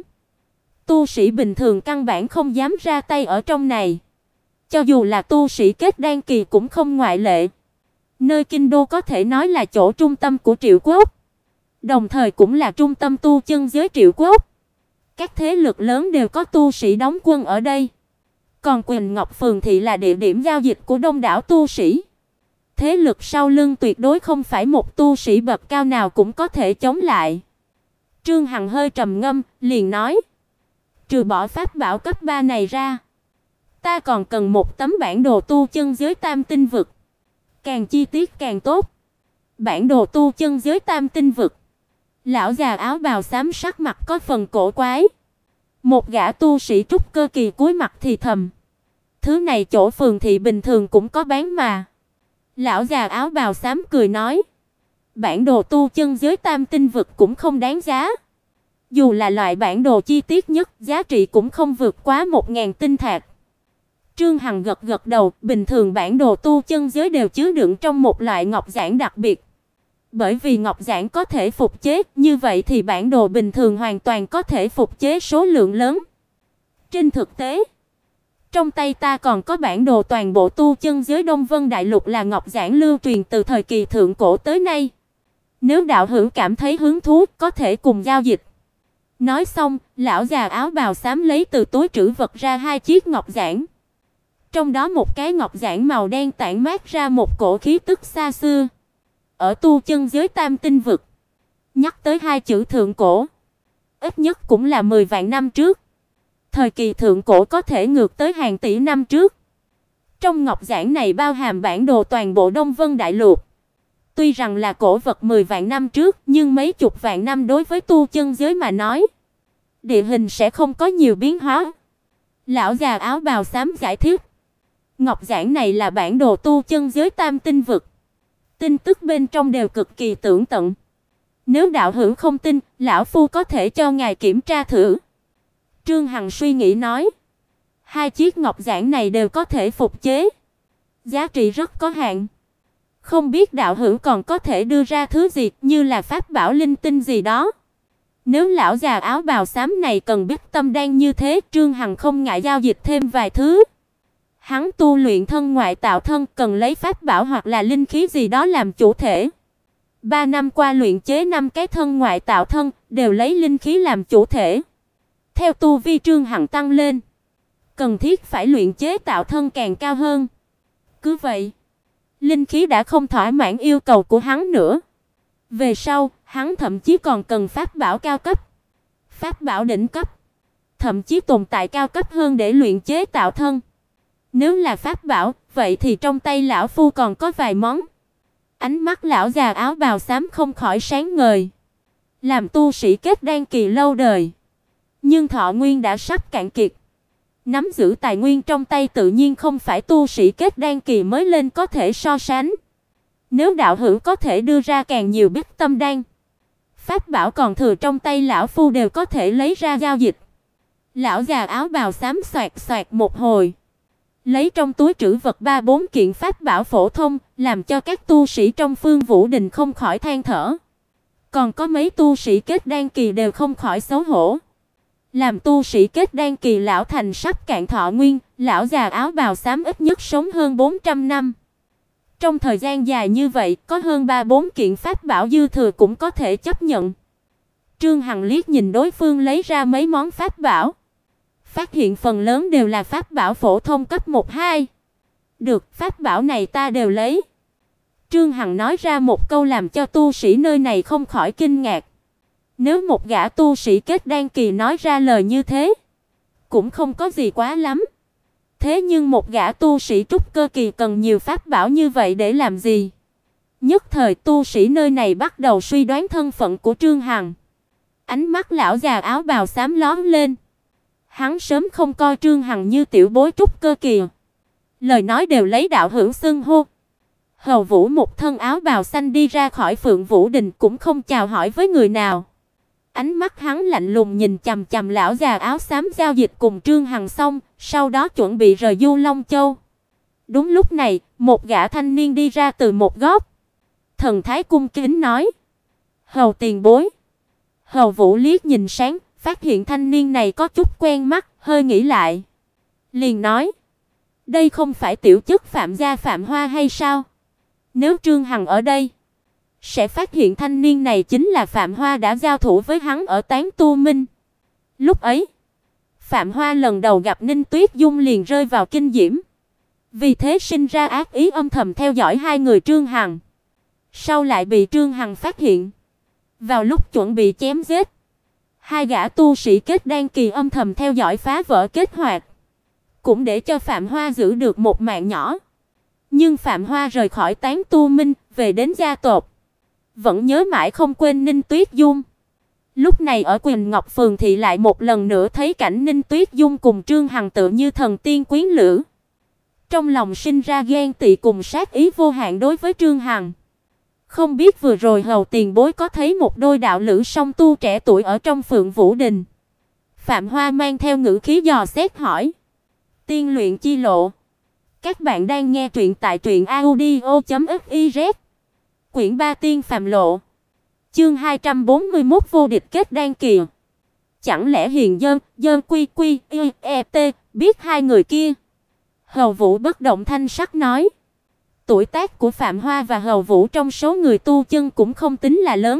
Tu sĩ bình thường căn bản không dám ra tay ở trong này. Cho dù là tu sĩ kết đan kỳ cũng không ngoại lệ. Nơi kinh đô có thể nói là chỗ trung tâm của Triệu Quốc, đồng thời cũng là trung tâm tu chân giới Triệu Quốc. Các thế lực lớn đều có tu sĩ đóng quân ở đây. Còn Quỳnh Ngọc phường thị là địa điểm giao dịch của đông đảo tu sĩ. Thế lực sau lưng tuyệt đối không phải một tu sĩ bậc cao nào cũng có thể chống lại. Trương Hằng hơi trầm ngâm, liền nói: Trừ bỏ pháp bảo cấp 3 này ra, ta còn cần một tấm bản đồ tu chân giới tam tinh vực, càng chi tiết càng tốt. Bản đồ tu chân giới tam tinh vực. Lão già áo bào xám sắc mặt có phần cổ quái. Một gã tu sĩ trúc cơ kỳ cúi mặt thì thầm: "Thứ này chỗ phường thị bình thường cũng có bán mà." Lão già áo bào xám cười nói: "Bản đồ tu chân giới tam tinh vực cũng không đáng giá. Dù là loại bản đồ chi tiết nhất, giá trị cũng không vượt quá 1000 tinh thạch." Trương Hằng gật gật đầu, bình thường bản đồ tu chân giới đều chứa đựng trong một loại ngọc giản đặc biệt. Bởi vì ngọc giản có thể phục chế, như vậy thì bản đồ bình thường hoàn toàn có thể phục chế số lượng lớn. Trên thực tế, trong tay ta còn có bản đồ toàn bộ tu chân giới Đông Vân Đại Lục, là ngọc giản lưu truyền từ thời kỳ thượng cổ tới nay. Nếu đạo hữu cảm thấy hứng thú, có thể cùng giao dịch. Nói xong, lão già áo bào xám lấy từ túi trữ vật ra 2 chiếc ngọc giản. Trong đó một cái ngọc giản màu đen tản mát ra một cổ khí tức xa xưa. Ở tu chân giới tam tinh vực, nhắc tới 2 chữ thượng cổ, ít nhất cũng là 10 vạn năm trước. Thời kỳ thượng cổ có thể ngược tới hàng tỷ năm trước. Trong ngọc giản này bao hàm bản đồ toàn bộ Đông Vân Đại Lục. Tuy rằng là cổ vật 10 vạn năm trước, nhưng mấy chục vạn năm đối với tu chân giới mà nói, địa hình sẽ không có nhiều biến hóa. Lão già áo bào xám giải thích: ngọc giản này là bản đồ tu chân giới tam tinh vực. Tin tức bên trong đều cực kỳ tường tận. Nếu đạo hữu không tin, lão phu có thể cho ngài kiểm tra thử. Trương Hằng suy nghĩ nói: 2 chiếc ngọc giản này đều có thể phục chế, giá trị rất có hạn. Không biết đạo hữu còn có thể đưa ra thứ gì, như là pháp bảo linh tinh gì đó. Nếu lão già áo bào xám này cần biết tâm đan như thế, Trương Hằng không ngại giao dịch thêm vài thứ. Hắn tu luyện thân ngoại tạo thân, cần lấy pháp bảo hoặc là linh khí gì đó làm chủ thể. 3 năm qua luyện chế 5 cái thân ngoại tạo thân, đều lấy linh khí làm chủ thể. Theo tu vi Trương Hằng tăng lên, cần thiết phải luyện chế tạo thân càng cao hơn. Cứ vậy, linh khí đã không thỏa mãn yêu cầu của hắn nữa. Về sau, hắn thậm chí còn cần pháp bảo cao cấp, pháp bảo đỉnh cấp, thậm chí tồn tại cao cấp hơn để luyện chế tạo thân. Nếu là pháp bảo, vậy thì trong tay lão phu còn có vài món. Ánh mắt lão già áo bào xám không khỏi sáng ngời. Làm tu sĩ kết đan kỳ lâu đời, nhưng thọ nguyên đã sắp cạn kiệt. Nắm giữ tài nguyên trong tay tự nhiên không phải tu sĩ kết đan kỳ mới lên có thể so sánh. Nếu đạo hữu có thể đưa ra càng nhiều bích tâm đan, pháp bảo còn thừa trong tay lão phu đều có thể lấy ra giao dịch. Lão già áo bào xám xoạt xoạt một hồi, lấy trong túi trữ vật 3-4 kiện pháp bảo phổ thông, làm cho các tu sĩ trong Phương Vũ Đình không khỏi than thở. Còn có mấy tu sĩ kết đan kỳ đều không khỏi xấu hổ. Làm tu sĩ kết đan kỳ lão thành sắp cạn thọ nguyên, lão già áo bào xám ít nhất sống hơn 400 năm. Trong thời gian dài như vậy, có hơn 3-4 kiện pháp bảo dư thừa cũng có thể chấp nhận. Trương Hằng liếc nhìn đối phương lấy ra mấy món pháp bảo, phát hiện phần lớn đều là pháp bảo phổ thông cấp 1-2. Được, pháp bảo này ta đều lấy. Trương Hằng nói ra một câu làm cho tu sĩ nơi này không khỏi kinh ngạc. Nếu một gã tu sĩ kết đan kỳ nói ra lời như thế, cũng không có gì quá lắm. Thế nhưng một gã tu sĩ trúc cơ kỳ cần nhiều pháp bảo như vậy để làm gì? Nhất thời tu sĩ nơi này bắt đầu suy đoán thân phận của Trương Hằng. Ánh mắt lão già áo bào xám lóe lên. Hắn sớm không coi Trương Hằng như tiểu bối trúc cơ kỳ. Lời nói đều lấy đạo hữu xưng hô. Hầu Vũ một thân áo bào xanh đi ra khỏi Phượng Vũ Đình cũng không chào hỏi với người nào. Ánh mắt hắn lạnh lùng nhìn chằm chằm lão già áo xám giao dịch cùng Trương Hằng xong, sau đó chuẩn bị rời Du Long Châu. Đúng lúc này, một gã thanh niên đi ra từ một góc. Thần thái cung kính nói: "Hầu tiền bối." Hầu Vũ liếc nhìn sáng, phát hiện thanh niên này có chút quen mắt, hơi nghĩ lại, liền nói: "Đây không phải tiểu chức Phạm gia Phạm Hoa hay sao? Nếu Trương Hằng ở đây, sẽ phát hiện thanh niên này chính là Phạm Hoa đã giao thủ với hắn ở Tán Tu Minh. Lúc ấy, Phạm Hoa lần đầu gặp Ninh Tuyết Dung liền rơi vào kinh diễm, vì thế sinh ra ác ý âm thầm theo dõi hai người Trương Hằng. Sau lại bị Trương Hằng phát hiện, vào lúc chuẩn bị chém giết, Hai gã tu sĩ kết đan kỳ âm thầm theo dõi phá vỡ kết hoạt, cũng để cho Phạm Hoa giữ được một mạng nhỏ. Nhưng Phạm Hoa rời khỏi Tán Tu Minh, về đến gia tộc, vẫn nhớ mãi không quên Ninh Tuyết Dung. Lúc này ở Quỳnh Ngọc phường thì lại một lần nữa thấy cảnh Ninh Tuyết Dung cùng Trương Hằng tựa như thần tiên quyến lữ. Trong lòng sinh ra ghen tị cùng sát ý vô hạn đối với Trương Hằng. Không biết vừa rồi Hầu tiền bối có thấy một đôi đạo lữ song tu trẻ tuổi ở trong Phượng Vũ Đình. Phạm Hoa mang theo ngữ khí dò xét hỏi. Tiên luyện chi lộ. Các bạn đang nghe truyện tại truyệnaudio.fiz. Quyển 3 Tiên phàm lộ. Chương 241 vô địch kết đan kỳ. Chẳng lẽ Hiền Dơn Quy Quy T biết hai người kia? Hầu Vũ bất động thanh sắc nói. Tuổi tác của Phạm Hoa và Hầu Vũ trong số người tu chân cũng không tính là lớn.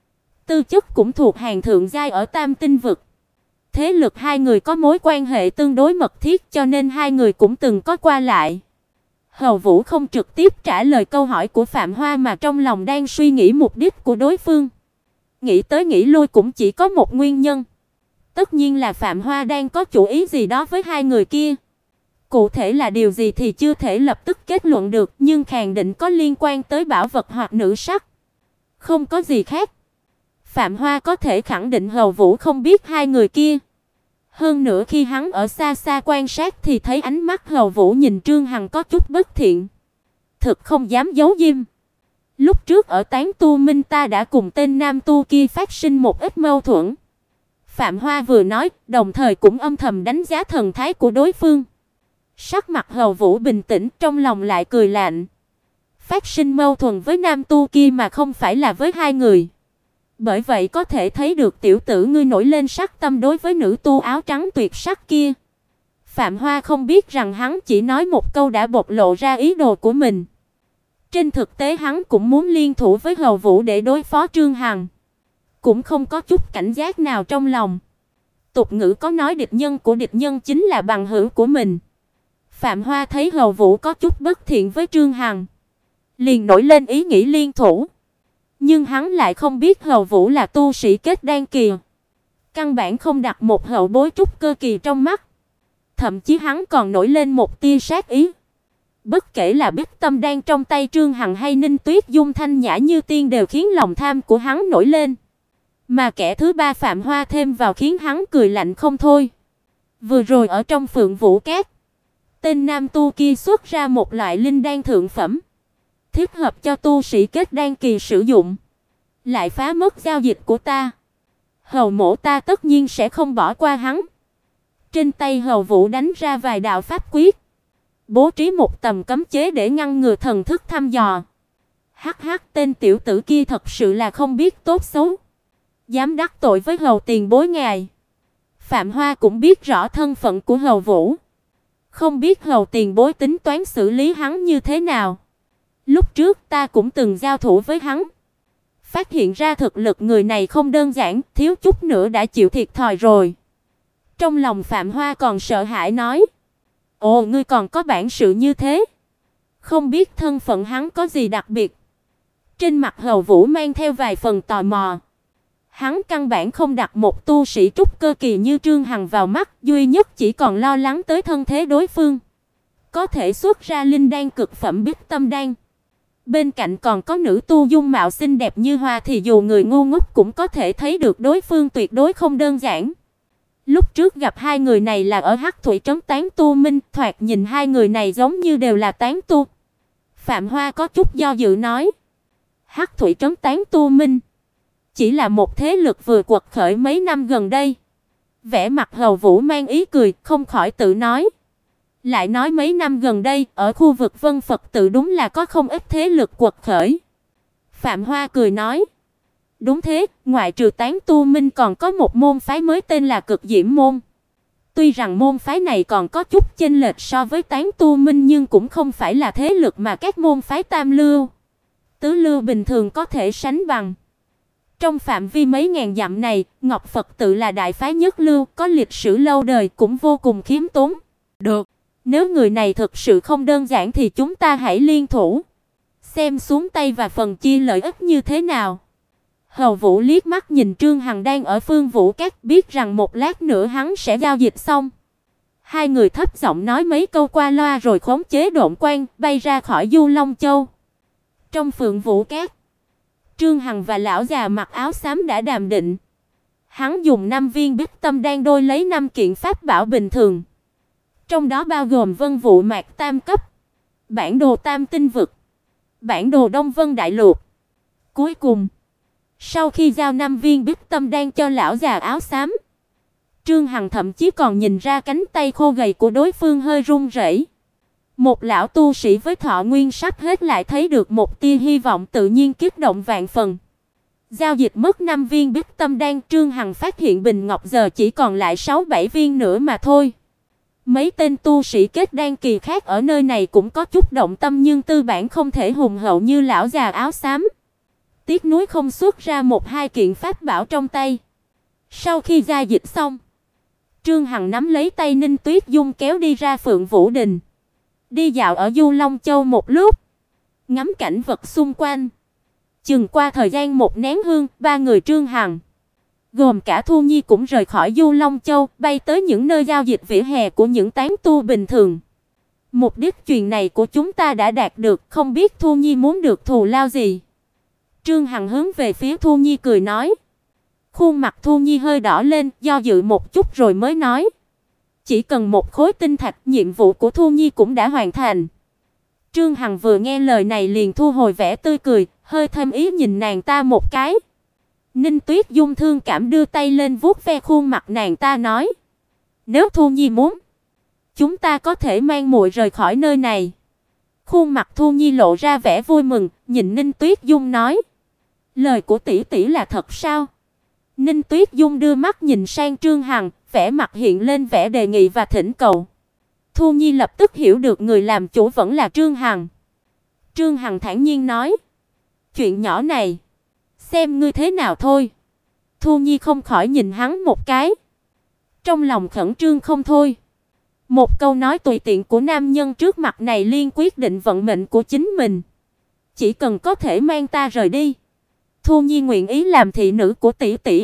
Tư chất cũng thuộc hàng thượng giai ở Tam Tinh vực. Thế lực hai người có mối quan hệ tương đối mật thiết cho nên hai người cũng từng có qua lại. Hầu Vũ không trực tiếp trả lời câu hỏi của Phạm Hoa mà trong lòng đang suy nghĩ mục đích của đối phương. Nghĩ tới nghĩ lui cũng chỉ có một nguyên nhân. Tất nhiên là Phạm Hoa đang có chủ ý gì đó với hai người kia. Cụ thể là điều gì thì chưa thể lập tức kết luận được, nhưng khẳng định có liên quan tới bảo vật hoặc nữ sắc. Không có gì khác. Phạm Hoa có thể khẳng định Hầu Vũ không biết hai người kia. Hơn nữa khi hắn ở xa xa quan sát thì thấy ánh mắt Hầu Vũ nhìn Trương Hằng có chút bất thiện. Thực không dám giấu giếm. Lúc trước ở Tán Tu Minh ta đã cùng tên nam tu kia phát sinh một ít mâu thuẫn. Phạm Hoa vừa nói, đồng thời cũng âm thầm đánh giá thần thái của đối phương. Sắc mặt Hầu Vũ bình tĩnh, trong lòng lại cười lạnh. Phát sinh mâu thuẫn với nam tu kia mà không phải là với hai người. Bởi vậy có thể thấy được tiểu tử ngươi nổi lên sắc tâm đối với nữ tu áo trắng tuyệt sắc kia. Phạm Hoa không biết rằng hắn chỉ nói một câu đã bộc lộ ra ý đồ của mình. Trên thực tế hắn cũng muốn liên thủ với Hầu Vũ để đối phó Trương Hằng. Cũng không có chút cảnh giác nào trong lòng. Tục ngữ có nói địch nhân của địch nhân chính là bằng hữu của mình. Phạm Hoa thấy Hầu Vũ có chút bất thiện với Trương Hằng, liền nổi lên ý nghĩ liên thủ. Nhưng hắn lại không biết Hầu Vũ là tu sĩ kết đan kỳ, căn bản không đặt một hậu bối trúc cơ kỳ trong mắt. Thậm chí hắn còn nổi lên một tia sát ý. Bất kể là Bích Tâm Đan trong tay Trương Hằng hay Ninh Tuyết Dung thanh nhã như tiên đều khiến lòng tham của hắn nổi lên. Mà kẻ thứ ba Phạm Hoa thêm vào khiến hắn cười lạnh không thôi. Vừa rồi ở trong Phượng Vũ Cát, tên nam tu kia xuất ra một loại linh đan thượng phẩm, thích hợp cho tu sĩ kết đan kỳ sử dụng, lại phá mất giao dịch của ta. Hầu mỗ ta tất nhiên sẽ không bỏ qua hắn. Trên tay Hầu Vũ đánh ra vài đạo pháp quyết, bố trí một tầm cấm chế để ngăn ngừa thần thức thăm dò. Hắc hắc, tên tiểu tử kia thật sự là không biết tốt xấu, dám đắc tội với Hầu tiền bối ngài. Phạm Hoa cũng biết rõ thân phận của Hầu Vũ, không biết Hầu tiền bối tính toán xử lý hắn như thế nào. Lúc trước ta cũng từng giao thủ với hắn, phát hiện ra thực lực người này không đơn giản, thiếu chút nữa đã chịu thiệt thòi rồi. Trong lòng Phạm Hoa còn sợ hãi nói: "Ồ, ngươi còn có bản sự như thế? Không biết thân phận hắn có gì đặc biệt?" Trên mặt Hầu Vũ mang theo vài phần tò mò. Hắn căn bản không đặt một tu sĩ trúc cơ kỳ như Trương Hằng vào mắt, duy nhất chỉ còn lo lắng tới thân thế đối phương. Có thể xuất ra linh đan cực phẩm Bích Tâm Đan. Bên cạnh còn có nữ tu dung mạo xinh đẹp như hoa thì dù người ngu ngốc cũng có thể thấy được đối phương tuyệt đối không đơn giản. Lúc trước gặp hai người này là ở Hắc Thủy trấn Tán Tu Minh, thoạt nhìn hai người này giống như đều là tán tu. Phạm Hoa có chút do dự nói: "Hắc Thủy trấn Tán Tu Minh chỉ là một thế lực vừa quật khởi mấy năm gần đây." Vẻ mặt Hầu Vũ mang ý cười, không khỏi tự nói. Lại nói mấy năm gần đây, ở khu vực Vân Phật tự đúng là có không ít thế lực quật khởi. Phạm Hoa cười nói: "Đúng thế, ngoại trừ Tán Tu Minh còn có một môn phái mới tên là Cực Diễm môn. Tuy rằng môn phái này còn có chút chênh lệch so với Tán Tu Minh nhưng cũng không phải là thế lực mà các môn phái tam lưu, tứ lưu bình thường có thể sánh bằng. Trong phạm vi mấy ngàn dặm này, Ngọc Phật tự là đại phái nhất lưu, có lịch sử lâu đời cũng vô cùng khiêm tốn. Được, nếu người này thực sự không đơn giản thì chúng ta hãy liên thủ, xem xuống tay và phần chia lợi ích như thế nào." Hầu Vũ liếc mắt nhìn Trương Hằng đang ở Phương Vũ Các, biết rằng một lát nữa hắn sẽ giao dịch xong. Hai người thấp giọng nói mấy câu qua loa rồi khống chế độn quang, bay ra khỏi Du Long Châu. Trong Phượng Vũ Các, Trương Hằng và lão già mặc áo xám đã đàm định. Hắn dùng 5 viên Bích Tâm Đan đôi lấy 5 kiện pháp bảo bình thường, trong đó bao gồm Vân Vũ Mạc tam cấp, bản đồ Tam Tinh vực, bản đồ Đông Vân Đại Lục. Cuối cùng, sau khi giao 5 viên Bích Tâm Đan cho lão già áo xám, Trương Hằng thậm chí còn nhìn ra cánh tay khô gầy của đối phương hơi run rẩy. Một lão tu sĩ với thọ nguyên sắp hết lại thấy được một tia hy vọng, tự nhiên kích động vạn phần. Giao dịch mất 5 viên Bích Tâm Đan, Trương Hằng phát hiện bình ngọc giờ chỉ còn lại 6-7 viên nữa mà thôi. Mấy tên tu sĩ kết đan kỳ khác ở nơi này cũng có chút động tâm, nhưng tư bản không thể hùng hậu như lão già áo xám. Tiếc nuối không xuất ra 1-2 kiện pháp bảo trong tay. Sau khi giao dịch xong, Trương Hằng nắm lấy tay Ninh Tuyết Dung kéo đi ra Phượng Vũ Đình. Đi dạo ở Du Long Châu một lúc, ngắm cảnh vật xung quanh. Chừng qua thời gian 1 nén hương, 3 người Trương Hằng, gồm cả Thu Nhi cũng rời khỏi Du Long Châu, bay tới những nơi giao dịch vỉa hè của những tán tu bình thường. Mục đích chuyện này của chúng ta đã đạt được, không biết Thu Nhi muốn được thù lao gì. Trương Hằng hướng về phía Thu Nhi cười nói. Khuôn mặt Thu Nhi hơi đỏ lên, do dự một chút rồi mới nói. Chỉ cần 1 khối tinh thạch, nhiệm vụ của Thu Nhi cũng đã hoàn thành. Trương Hằng vừa nghe lời này liền thu hồi vẻ tươi cười, hơi thâm ý nhìn nàng ta một cái. Ninh Tuyết Dung thương cảm đưa tay lên vuốt ve khuôn mặt nàng ta nói. Nếu Thu Nhi muốn, chúng ta có thể mang muội rời khỏi nơi này. Khuôn mặt Thu Nhi lộ ra vẻ vui mừng, nhìn Ninh Tuyết Dung nói. Lời của tỷ tỷ là thật sao? Ninh Tuyết Dung đưa mắt nhìn sang Trương Hằng, vẻ mặt hiện lên vẻ đề nghị và thỉnh cầu. Thu Nhi lập tức hiểu được người làm chủ vẫn là Trương Hằng. Trương Hằng thản nhiên nói. Chuyện nhỏ này, xem ngươi thế nào thôi. Thu Nhi không khỏi nhìn hắn một cái, trong lòng khẩn trương không thôi. Một câu nói tùy tiện của nam nhân trước mặt này liên quyết định vận mệnh của chính mình. Chỉ cần có thể mang ta rời đi, Thu Nhi nguyện ý làm thị nữ của tỷ tỷ,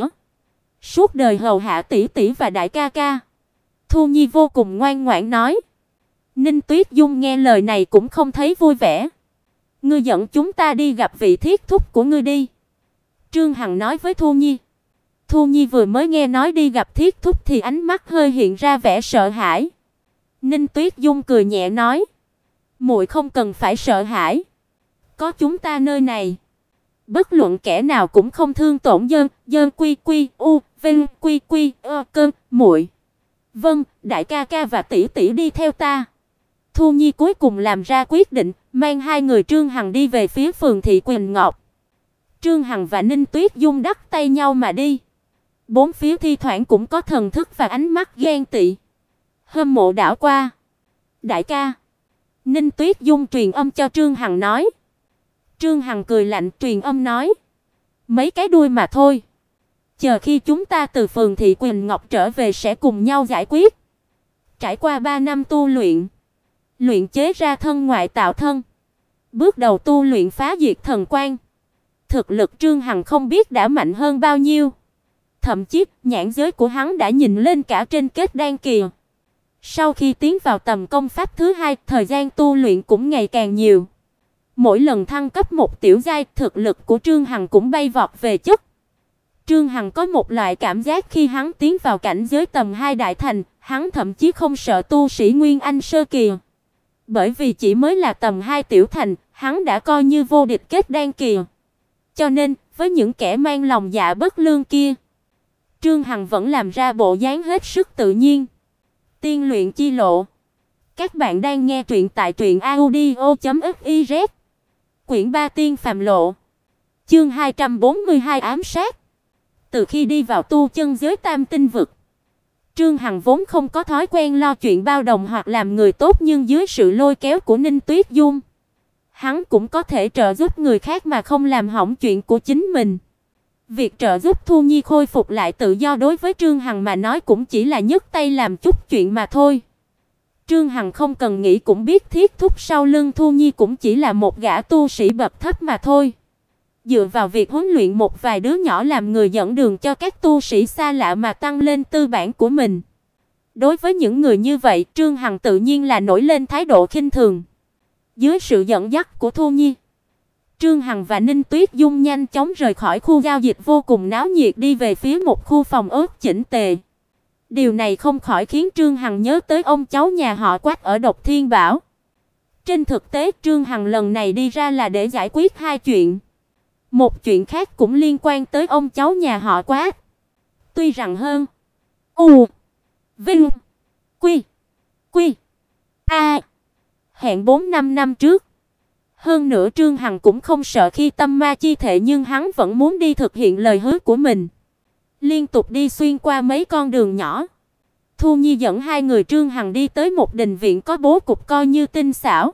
suốt đời hầu hạ tỷ tỷ và đại ca ca. Thu Nhi vô cùng ngoan ngoãn nói. Ninh Tuyết Dung nghe lời này cũng không thấy vui vẻ. Ngươi dẫn chúng ta đi gặp vị thiết thúc của ngươi đi, Trương Hằng nói với Thu Nhi. Thu Nhi vừa mới nghe nói đi gặp thiết thúc thì ánh mắt hơi hiện ra vẻ sợ hãi. Ninh Tuyết Dung cười nhẹ nói. Muội không cần phải sợ hãi, có chúng ta nơi này, bất luận kẻ nào cũng không thương tổn dơn quy quy u vinh quy quy cơn muội. Vâng, đại ca ca và tỷ tỷ đi theo ta. Thu Nhi cuối cùng làm ra quyết định, mang 2 người Trương Hằng đi về phía phường thị Quỳnh Ngọc. Trương Hằng và Ninh Tuyết Dung đbắt tay nhau mà đi. Bốn phía thi thoảng cũng có thần thức và ánh mắt ghen tị, hâm mộ đảo qua. Đại ca, Ninh Tuyết Dung truyền âm cho Trương Hằng nói. Trương Hằng cười lạnh truyền âm nói. Mấy cái đuôi mà thôi. Chờ khi chúng ta từ phường thị Quỳnh Ngọc trở về sẽ cùng nhau giải quyết. Trải qua 3 năm tu luyện, luyện chế ra thân ngoại tạo thân, bước đầu tu luyện phá diệt thần quan, thực lực Trương Hằng không biết đã mạnh hơn bao nhiêu. Thậm chí, nhãn giới của hắn đã nhìn lên cả trên kết đan kỳ. Sau khi tiến vào tầm công pháp thứ 2, thời gian tu luyện cũng ngày càng nhiều. Mỗi lần thăng cấp một tiểu giai, thực lực của Trương Hằng cũng bay vọt về chất. Trương Hằng có một loại cảm giác khi hắn tiến vào cảnh giới tầm 2 đại thành, hắn thậm chí không sợ tu sĩ Nguyên Anh sơ kỳ. Bởi vì chỉ mới là tầm 2 tiểu thành, hắn đã coi như vô địch kết đan kỳ. Cho nên, với những kẻ mang lòng dạ bất lương kia, Trương Hằng vẫn làm ra bộ dáng hết sức tự nhiên. Tiên luyện chi lộ. Các bạn đang nghe truyện tại truyệnaudio.fiz. Quyển 3 Tiên phàm lộ. Chương 242 ám sát. Từ khi đi vào tu chân giới Tam Tinh vực, Trương Hằng vốn không có thói quen lo chuyện bao đồng hoặc làm người tốt, nhưng dưới sự lôi kéo của Ninh Tuyết Dung, hắn cũng có thể trợ giúp người khác mà không làm hỏng chuyện của chính mình. Việc trợ giúp Thu Nhi khôi phục lại tự do đối với Trương Hằng mà nói cũng chỉ là nhấc tay làm chút chuyện mà thôi. Trương Hằng không cần nghĩ cũng biết thiết thúc sau lưng Thu Nhi cũng chỉ là một gã tu sĩ bậc thấp mà thôi. dựa vào việc huấn luyện một vài đứa nhỏ làm người dẫn đường cho các tu sĩ xa lạ mà tăng lên tư bản của mình. Đối với những người như vậy, Trương Hằng tự nhiên là nổi lên thái độ khinh thường. Dưới sự dẫn dắt của Thu Nhi, Trương Hằng và Ninh Tuyết Dung nhanh chóng rời khỏi khu giao dịch vô cùng náo nhiệt đi về phía một khu phòng ốc chỉnh tề. Điều này không khỏi khiến Trương Hằng nhớ tới ông cháu nhà họ Quách ở Độc Thiên Bảo. Trên thực tế, Trương Hằng lần này đi ra là để giải quyết hai chuyện. Một chuyện khác cũng liên quan tới ông cháu nhà họ Quách. Tuy rằng hơn U Vinh Quy Quy A hẹn 4-5 năm trước. Hơn nữa Trương Hằng cũng không sợ khi tâm ma chi thể, nhưng hắn vẫn muốn đi thực hiện lời hứa của mình. Liên tục đi xuyên qua mấy con đường nhỏ. Thu Nhi dẫn hai người Trương Hằng đi tới một đình viện có bố cục coi như tinh xảo.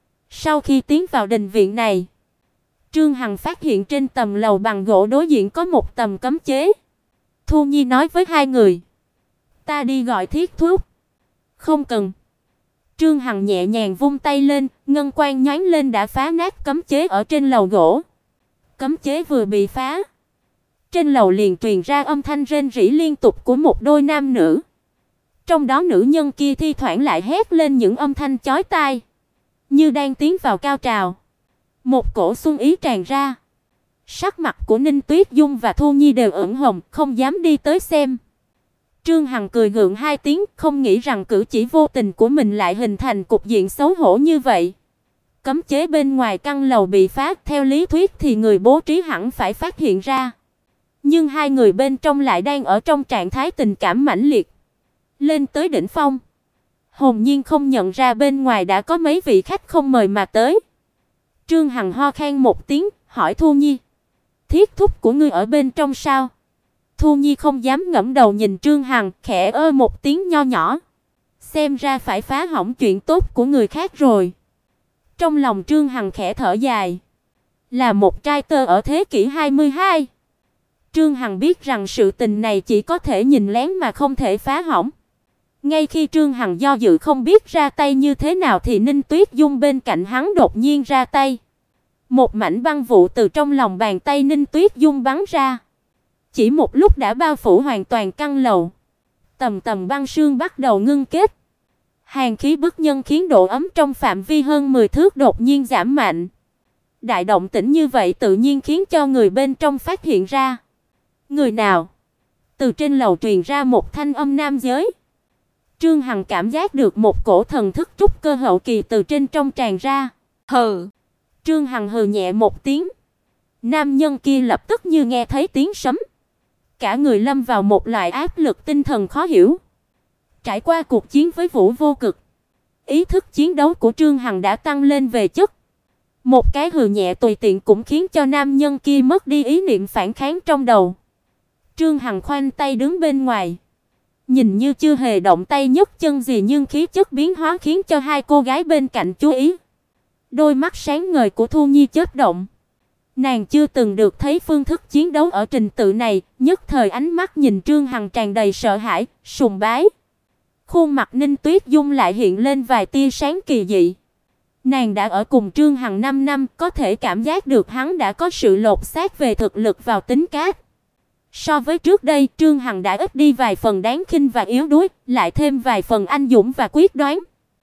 Sau khi tiến vào đình viện này, Trương Hằng phát hiện trên tầng lầu bằng gỗ đối diện có một tầm cấm chế. Thu Nhi nói với hai người: "Ta đi gọi Thiết Thúc." "Không cần." Trương Hằng nhẹ nhàng vung tay lên, ngân quang nhoáng lên đã phá nát cấm chế ở trên lầu gỗ. Cấm chế vừa bị phá, trên lầu liền truyền ra âm thanh rên rỉ liên tục của một đôi nam nữ. Trong đó nữ nhân kia thi thoảng lại hét lên những âm thanh chói tai, như đang tiến vào cao trào. Một cổ xuân ý tràn ra. Sắc mặt của Ninh Tuyết Dung và Thu Nhi đều ửng hồng, không dám đi tới xem. Trương Hằng cười gượng hai tiếng, không nghĩ rằng cử chỉ vô tình của mình lại hình thành cục diện xấu hổ như vậy. Cấm chế bên ngoài căn lầu bị phá, theo lý thuyết thì người bố trí hẳn phải phát hiện ra. Nhưng hai người bên trong lại đang ở trong trạng thái tình cảm mãnh liệt, lên tới đỉnh phong. Hồn nhiên không nhận ra bên ngoài đã có mấy vị khách không mời mà tới. Trương Hằng ho khan một tiếng, hỏi Thu Nhi: "Thiết thúc của ngươi ở bên trong sao?" Thu Nhi không dám ngẩng đầu nhìn Trương Hằng, khẽ ơ một tiếng nho nhỏ. Xem ra phải phá hỏng chuyện tốt của người khác rồi. Trong lòng Trương Hằng khẽ thở dài. Là một trai tơ ở thế kỷ 22, Trương Hằng biết rằng sự tình này chỉ có thể nhìn lén mà không thể phá hỏng. Ngay khi Trương Hằng do dự không biết ra tay như thế nào thì Ninh Tuyết Dung bên cạnh hắn đột nhiên ra tay. Một mảnh băng vụ từ trong lòng bàn tay Ninh Tuyết Dung bắn ra. Chỉ một lúc đã bao phủ hoàn toàn căn lầu. Tầng tầng băng sương bắt đầu ngưng kết. Hàn khí bức nhân khiến độ ấm trong phạm vi hơn 10 thước đột nhiên giảm mạnh. Đại động tĩnh như vậy tự nhiên khiến cho người bên trong phát hiện ra. Người nào? Từ trên lầu truyền ra một thanh âm nam giới. Trương Hằng cảm giác được một cổ thần thức trúc cơ hậu kỳ từ trên trong tràn ra. Hừ. Trương Hằng hừ nhẹ một tiếng. Nam nhân kia lập tức như nghe thấy tiếng sấm. Cả người lâm vào một loại áp lực tinh thần khó hiểu. Trải qua cuộc chiến với Vũ Vô Cực, ý thức chiến đấu của Trương Hằng đã tăng lên về chất. Một cái hừ nhẹ tùy tiện cũng khiến cho nam nhân kia mất đi ý niệm phản kháng trong đầu. Trương Hằng khoanh tay đứng bên ngoài, nhìn như chưa hề động tay nhấc chân gì, nhưng khí chất biến hóa khiến cho hai cô gái bên cạnh chú ý. Đôi mắt sáng ngời của Thu Nhi chớp động. Nàng chưa từng được thấy phương thức chiến đấu ở trình tự này, nhất thời ánh mắt nhìn Trương Hằng tràn đầy sợ hãi, sùng bái. Khuôn mặt Ninh Tuyết Dung lại hiện lên vài tia sáng kỳ dị. Nàng đã ở cùng Trương Hằng 5 năm, có thể cảm giác được hắn đã có sự lột xác về thực lực vào tính cách. So với trước đây, Trương Hằng đã ít đi vài phần đáng khinh và yếu đuối, lại thêm vài phần anh dũng và quyết đoán.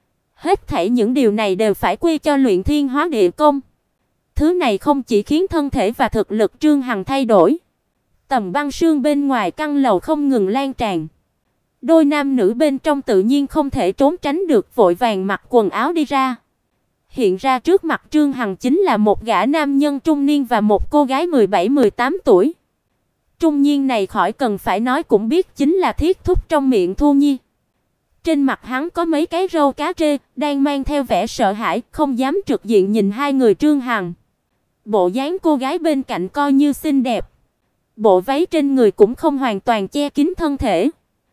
Hết thảy những điều này đều phải quy cho luyện thiên hóa địa công. Thứ này không chỉ khiến thân thể và thực lực Trương Hằng thay đổi, tầm băng sương bên ngoài căn lầu không ngừng lan tràn. Đôi nam nữ bên trong tự nhiên không thể trốn tránh được, vội vàng mặc quần áo đi ra. Hiện ra trước mặt Trương Hằng chính là một gã nam nhân trung niên và một cô gái 17-18 tuổi. Trung niên này khỏi cần phải nói cũng biết chính là Thiết Thúc trong miệng Thu Nhi. Trên mặt hắn có mấy cái râu cá trê, đang mang theo vẻ sợ hãi, không dám trực diện nhìn hai người Trương Hằng. Bộ dáng cô gái bên cạnh coi như xinh đẹp. Bộ váy trên người cũng không hoàn toàn che kín thân thể,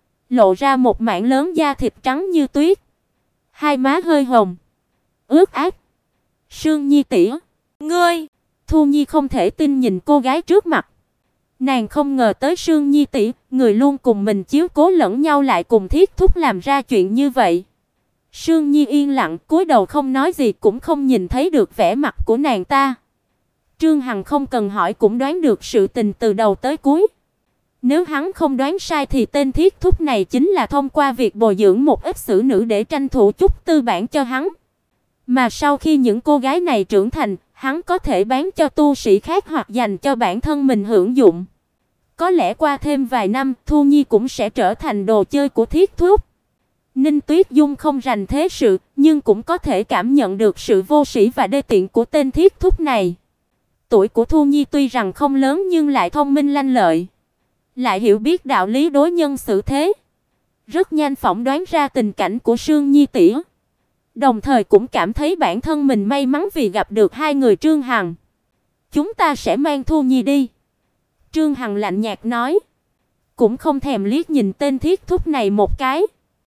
lộ ra một mảng lớn da thịt trắng như tuyết. Hai má hơi hồng, ướt át. Sương Nhi tỷ, ngươi? Thu Nhi không thể tin nhìn cô gái trước mặt. Nàng không ngờ tới Sương Nhi tỷ, người luôn cùng mình chiếu cố lẫn nhau, lại cùng Thiết Thúc làm ra chuyện như vậy. Sương Nhi yên lặng cúi đầu không nói gì, cũng không nhìn thấy được vẻ mặt của nàng ta. Trương Hằng không cần hỏi cũng đoán được sự tình từ đầu tới cuối. Nếu hắn không đoán sai thì tên Thiết Thúc này chính là thông qua việc bồi dưỡng một ít xử nữ để tranh thủ chút tư bản cho hắn. Mà sau khi những cô gái này trưởng thành, hắn có thể bán cho tu sĩ khác hoặc dành cho bản thân mình hưởng dụng. Có lẽ qua thêm vài năm, Thu Nhi cũng sẽ trở thành đồ chơi của Thiết Thúc. Ninh Tuyết Dung không rành thế sự, nhưng cũng có thể cảm nhận được sự vô sĩ và đê tiện của tên Thiết Thúc này. Tuổi của Thu Nhi tuy rằng không lớn nhưng lại thông minh lanh lợi, lại hiểu biết đạo lý đối nhân xử thế, rất nhanh phỏng đoán ra tình cảnh của Sương Nhi tỷ, đồng thời cũng cảm thấy bản thân mình may mắn vì gặp được hai người Trương Hằng. Chúng ta sẽ mang Thu Nhi đi. Trương Hằng lạnh nhạt nói, cũng không thèm liếc nhìn tên Thiết Thúc này một cái.